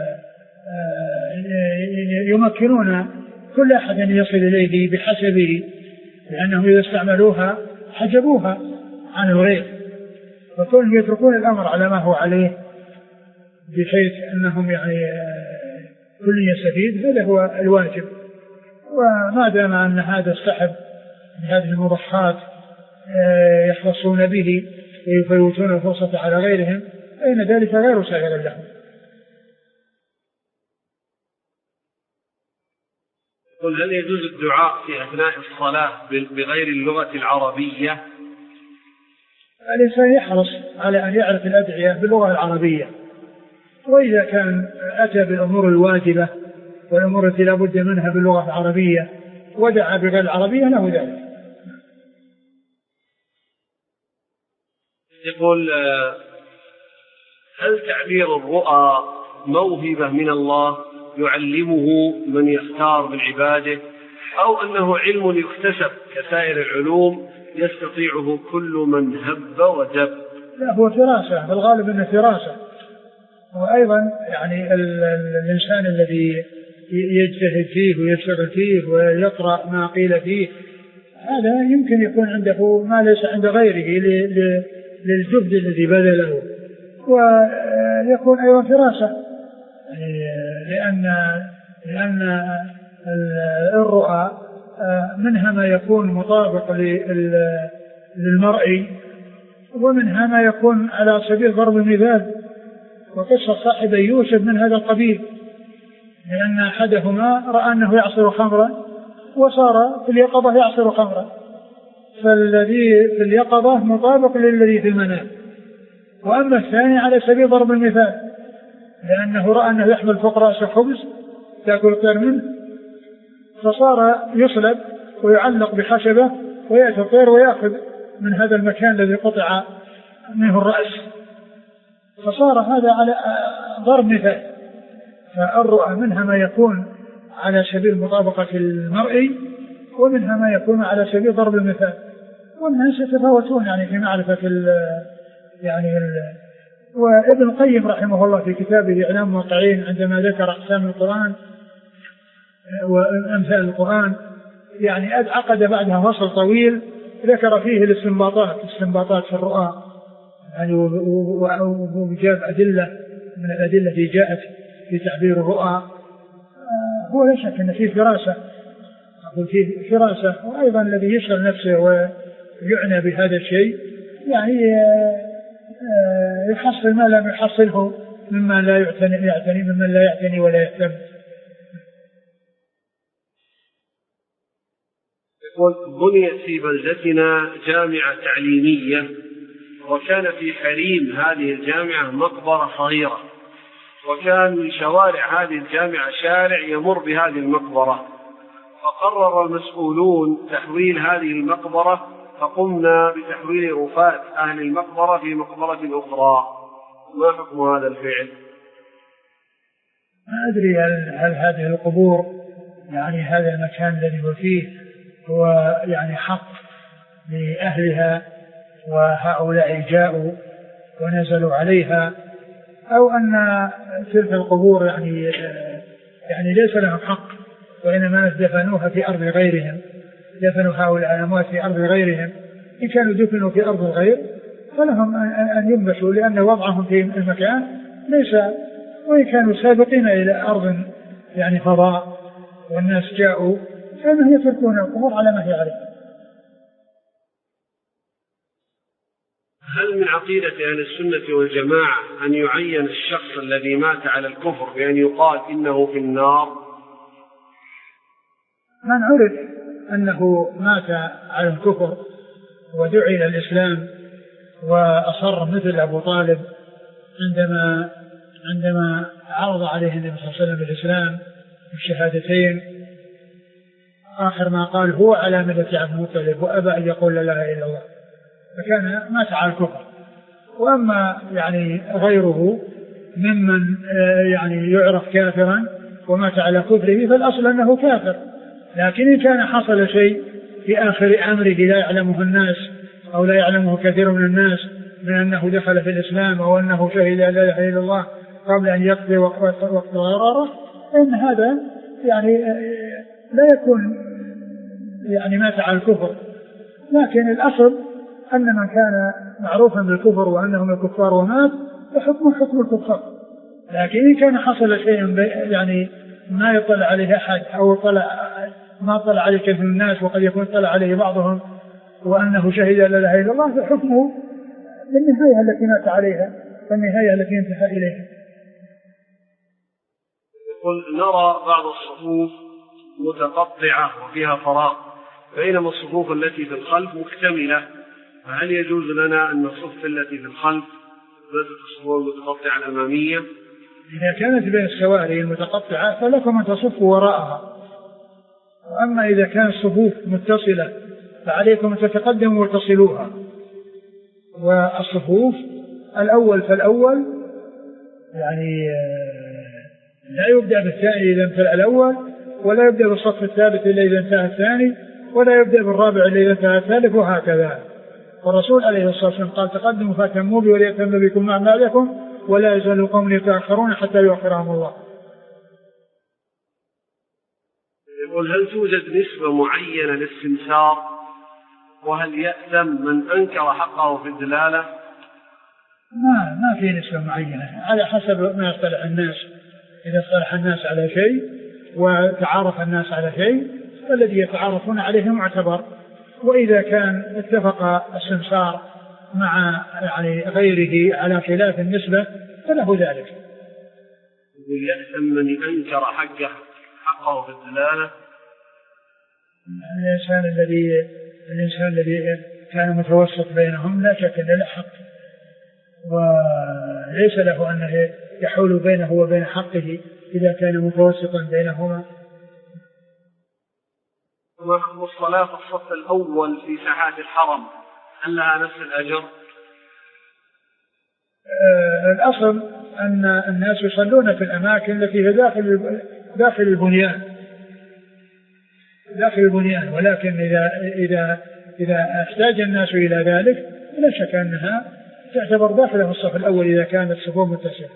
Speaker 2: يمكنون كل أحد أن يصل إليه بحسبه، لأنهم إذا استعملوها حجبوها عن الغير، فكونهم يتركون الأمر على ما هو عليه بحيث أنهم يعني كل يستفيد، هذا هو الواجب. وما دام أن هذا السحب بهذه المضخات يخلصون به ويفوتون الفرصة على غيرهم فإن ذلك غير سائغ لهم.
Speaker 1: قل هل يجوز الدعاء في أثناء الصلاة بغير اللغة العربية؟
Speaker 2: الإنسان يحرص على أن يعرف الأدعية باللغة العربية، وإذا كان أتى بالأمور الواجبة والأمور التي لا بد منها باللغة العربية ودعا بغير العربية له ذلك.
Speaker 1: يقول هل تعبير الرؤى موهبة من الله يعلمه من يختار من عباده، أو أنه علم يكتسب كسائر العلوم يستطيعه كل من هب ودب؟
Speaker 2: لا، هو فراسة، بالغالب أنه فراسة. وأيضا يعني الإنسان الذي يجتهد فيه ويشتغل فيه ويقرأ ما قيل فيه هذا يمكن يكون عنده ما ليس عند غيره للجهد الذي بذله، ويكون أيضا فراسة، لأن لأن الرؤى منها ما يكون مطابق للمرء ومنها ما يكون على سبيل ضرب المثال، وقصة صاحب يوسف من هذا القبيل، لأن أحدهما رأى أنه يعصر خمرا وصار في اليقظة يعصر خمرا، فالذي في اليقظة مطابق للذي في المنام، وأما الثاني على سبيل ضرب المثال لأنه رأى أنه يحمل فوق رأسه خبز تأكل الطير منه، فصار يصلب ويعلق بخشبة ويأتي الطير ويأخذ من هذا المكان الذي قطع منه الرأس، فصار هذا على ضرب مثال. فالرؤى منها ما يكون على سبيل مطابقة المرء ومنها ما يكون على سبيل ضرب المثال، والناس يتفاوتون يعني في معرفة ال يعني ال وابن القيم رحمه الله في كتابه إعلام الموقعين عندما ذكر أقسام القرآن وأمثال القرآن يعني عقد بعدها فصل طويل ذكر فيه الاستنباطات الاستنباطات في الرؤى يعني وجاب أدلة من الأدلة التي جاءت في تعبير الرؤى. هو لا شك أن فيه فراسة، أقول فيه فراسة، وأيضا الذي يشغل نفسه ويعنى بهذا الشيء يعني يحصل ما لم يحصله مما لا يعتني يعتني ممن لا يعتني ولا يهتم.
Speaker 1: يقول بنيت في بلدتنا جامعة تعليمية، وكان في حريم هذه الجامعة مقبرة صغيرة، وكان من شوارع هذه الجامعة شارع يمر بهذه المقبرة، فقرر المسؤولون تحويل هذه المقبرة، فقمنا بتحويل وفاة أهل المقبرة في مقبرة أخرى. ما حكم هذا الفعل؟
Speaker 2: ما أدري هل, هل هذه القبور يعني هذا المكان الذي هو فيه هو يعني حق لأهلها وهؤلاء جاءوا ونزلوا عليها، أو أن تلك القبور يعني يعني ليس لهم حق وإنما دفنوها في أرض غيرهم، دفنوا هؤلاء الأموات في أرض غيرهم. إن كانوا دفنوا في أرض الغير فلهم أن ينبشوا، لأن وضعهم في المكان ليس، وإن كانوا سابقين إلى أرض يعني فضاء والناس جاءوا، فإنهم يتركون القبور على ما هي عليه.
Speaker 1: هل من عقيدة أهل السنة والجماعة أن يعين الشخص الذي مات على الكفر بأن يقال إنه في النار؟
Speaker 2: من عرف أنه مات على الكفر ودعي إلى الإسلام وأصر مثل أبو طالب عندما عندما عرض عليه النبي صلى الله عليه وسلم الإسلام بالشهادتين، آخر ما قال هو على ملة عبد المطلب وأبى أن يقول لا إله إلا الله، فكان مات على الكفر. وأما يعني غيره ممن يعني يعرف كافرا ومات على كفره فالأصل أنه كافر، لكن إن كان حصل شيء في آخر أمره لا يعلمه الناس أو لا يعلمه كثير من الناس من أنه دخل في الإسلام أو أنه شهد لا إله إلا الله قبل أن يقضي وقت غراره، فإن هذا يعني لا يكون يعني مات على الكفر. لكن الأصل أن من كان معروفا بالكفر وأنهم الكفار ومات فحكمه حكم الكفار. لكن إن كان حصل شيء يعني ما يطلع عليه أحد أو طلع ما طلع عليه كثير من الناس وقد يكون طلع عليه بعضهم وأنه شهد لا إله إلا الله فحكمه بالنهاية التي مات عليها والنهاية التي انتهى إليها.
Speaker 1: يقول نرى بعض الصفوف متقطعة وفيها فراغ بينما الصفوف التي في الخلف مكتملة، فهل يجوز لنا أن نصف التي في الخلف ذات الصفوف المتقطعة الأمامية؟
Speaker 2: إذا كانت بين السواري المتقطعة فلكم أن تصفوا وراءها، وأما إذا كانت الصفوف متصلة فعليكم أن تتقدموا وتصلوها. والصفوف الأول فالأول يعني لا يبدأ بالثاني إذا امتلأ الأول، ولا يبدأ بالصف الثالث إلا إذا انتهى الثاني، ولا يبدأ بالرابع إلا إذا انتهى الثالث، وهكذا. والرسول عليه الصلاة والسلام قال تقدموا فاتموا بي وليتم بكم أعمالكم ولا يزال قوم يتأخرون حتى يؤخرهم الله.
Speaker 1: يقول هل توجد نسبة معينة للسمسار؟ وهل يأثم من أنكر حقه في الدلالة؟
Speaker 2: ما ما في نسبة معينة، على حسب ما يصطلح الناس. إذا اصطلح الناس على شيء وتعارف الناس على شيء فالذي يتعارفون عليه معتبر، وإذا كان اتفق السمسار مع يعني غيره على خلاف النسبة فله ذلك.
Speaker 1: يأثم من أنكر حقه حقه في الدلالة؟
Speaker 2: الإنسان الذي الإنسان الذي كان متوسط بينهم لا شك أن له حق، وليس له أنه يحول بينه وبين حقه إذا كان متوسطا بينهما.
Speaker 1: وما حكم الصلاة في الصف الأول في ساحات الحرم؟ هل لها نفس الأجر؟
Speaker 2: آه الأصل أن الناس يصلون في الأماكن التي هي داخل داخل البنيان داخل البنيان ولكن إذا إذا إذا احتاج الناس إلى ذلك لا شك أنها تعتبر داخلة في الصف الأول إذا كانت الصفوف متسعة.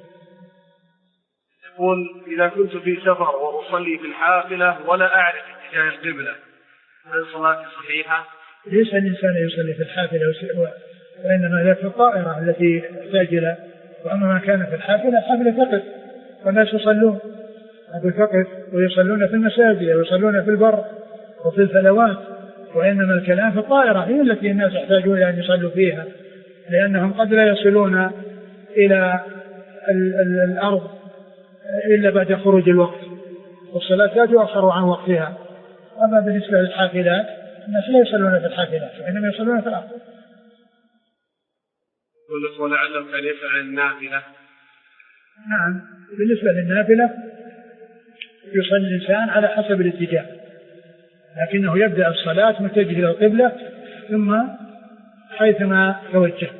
Speaker 1: يقول إذا كنت في سفر وأصلي في الحافلة ولا أعرف اتجاه القبلة هل صلاتي صحيحة؟
Speaker 2: ليس الإنسان يصلي في الحافلة وإنما هي في الطائرة التي تحتاج إلى، وأما ما كان في الحافلة الحافلة تقف والناس يصلون تقف ويصلون في المساجد ويصلون في البر وفي الفلوات، وإنما الكلام في الطائرة هي التي الناس يحتاجون إلى أن يصلوا فيها، لأنهم قد لا يصلون إلى ال ال الأرض إلا بعد خروج الوقت، والصلاة لا تؤخر عن وقتها. أما بالنسبة للحافلات الناس لا يصلون في الحافلات وإنما يصلون في الأرض.
Speaker 1: ولعله كان يفعل النافلة.
Speaker 2: نعم، بالنسبة للنافلة يصلي الإنسان على حسب الاتجاه، لكنه يبدأ الصلاة متجه إلى القبلة ثم حيثما توجه.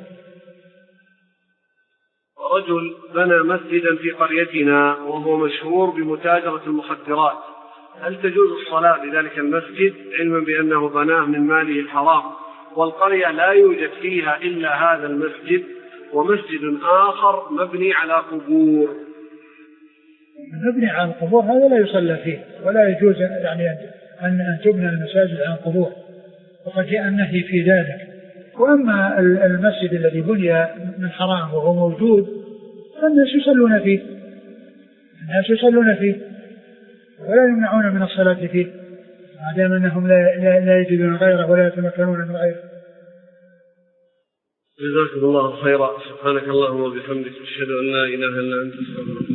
Speaker 1: رجل بنى مسجدا في قريتنا وهو مشهور بمتاجرة المخدرات، هل تجوز الصلاة بذلك المسجد علما بأنه بناه من ماله الحرام والقرية لا يوجد فيها إلا هذا المسجد ومسجد آخر مبني على قبور؟
Speaker 2: مبني على القبور هذا لا يصلى فيه ولا يجوز يعني أن تبنى المساجد على القبور، وقد جاء النهي في ذلك. وأما المسجد الذي بني من حرام وهو موجود فالناس يصلون فيه الناس يصلون فيه ولا يمنعون من الصلاة فيه ما دام أنهم لا, لا, لا يجدون غيره ولا يتمكنون من غيره.
Speaker 1: جزاكم الله خيرا. سبحانك اللهم وبحمدك أشهد أن لا إله إلا أنت أستغفرك.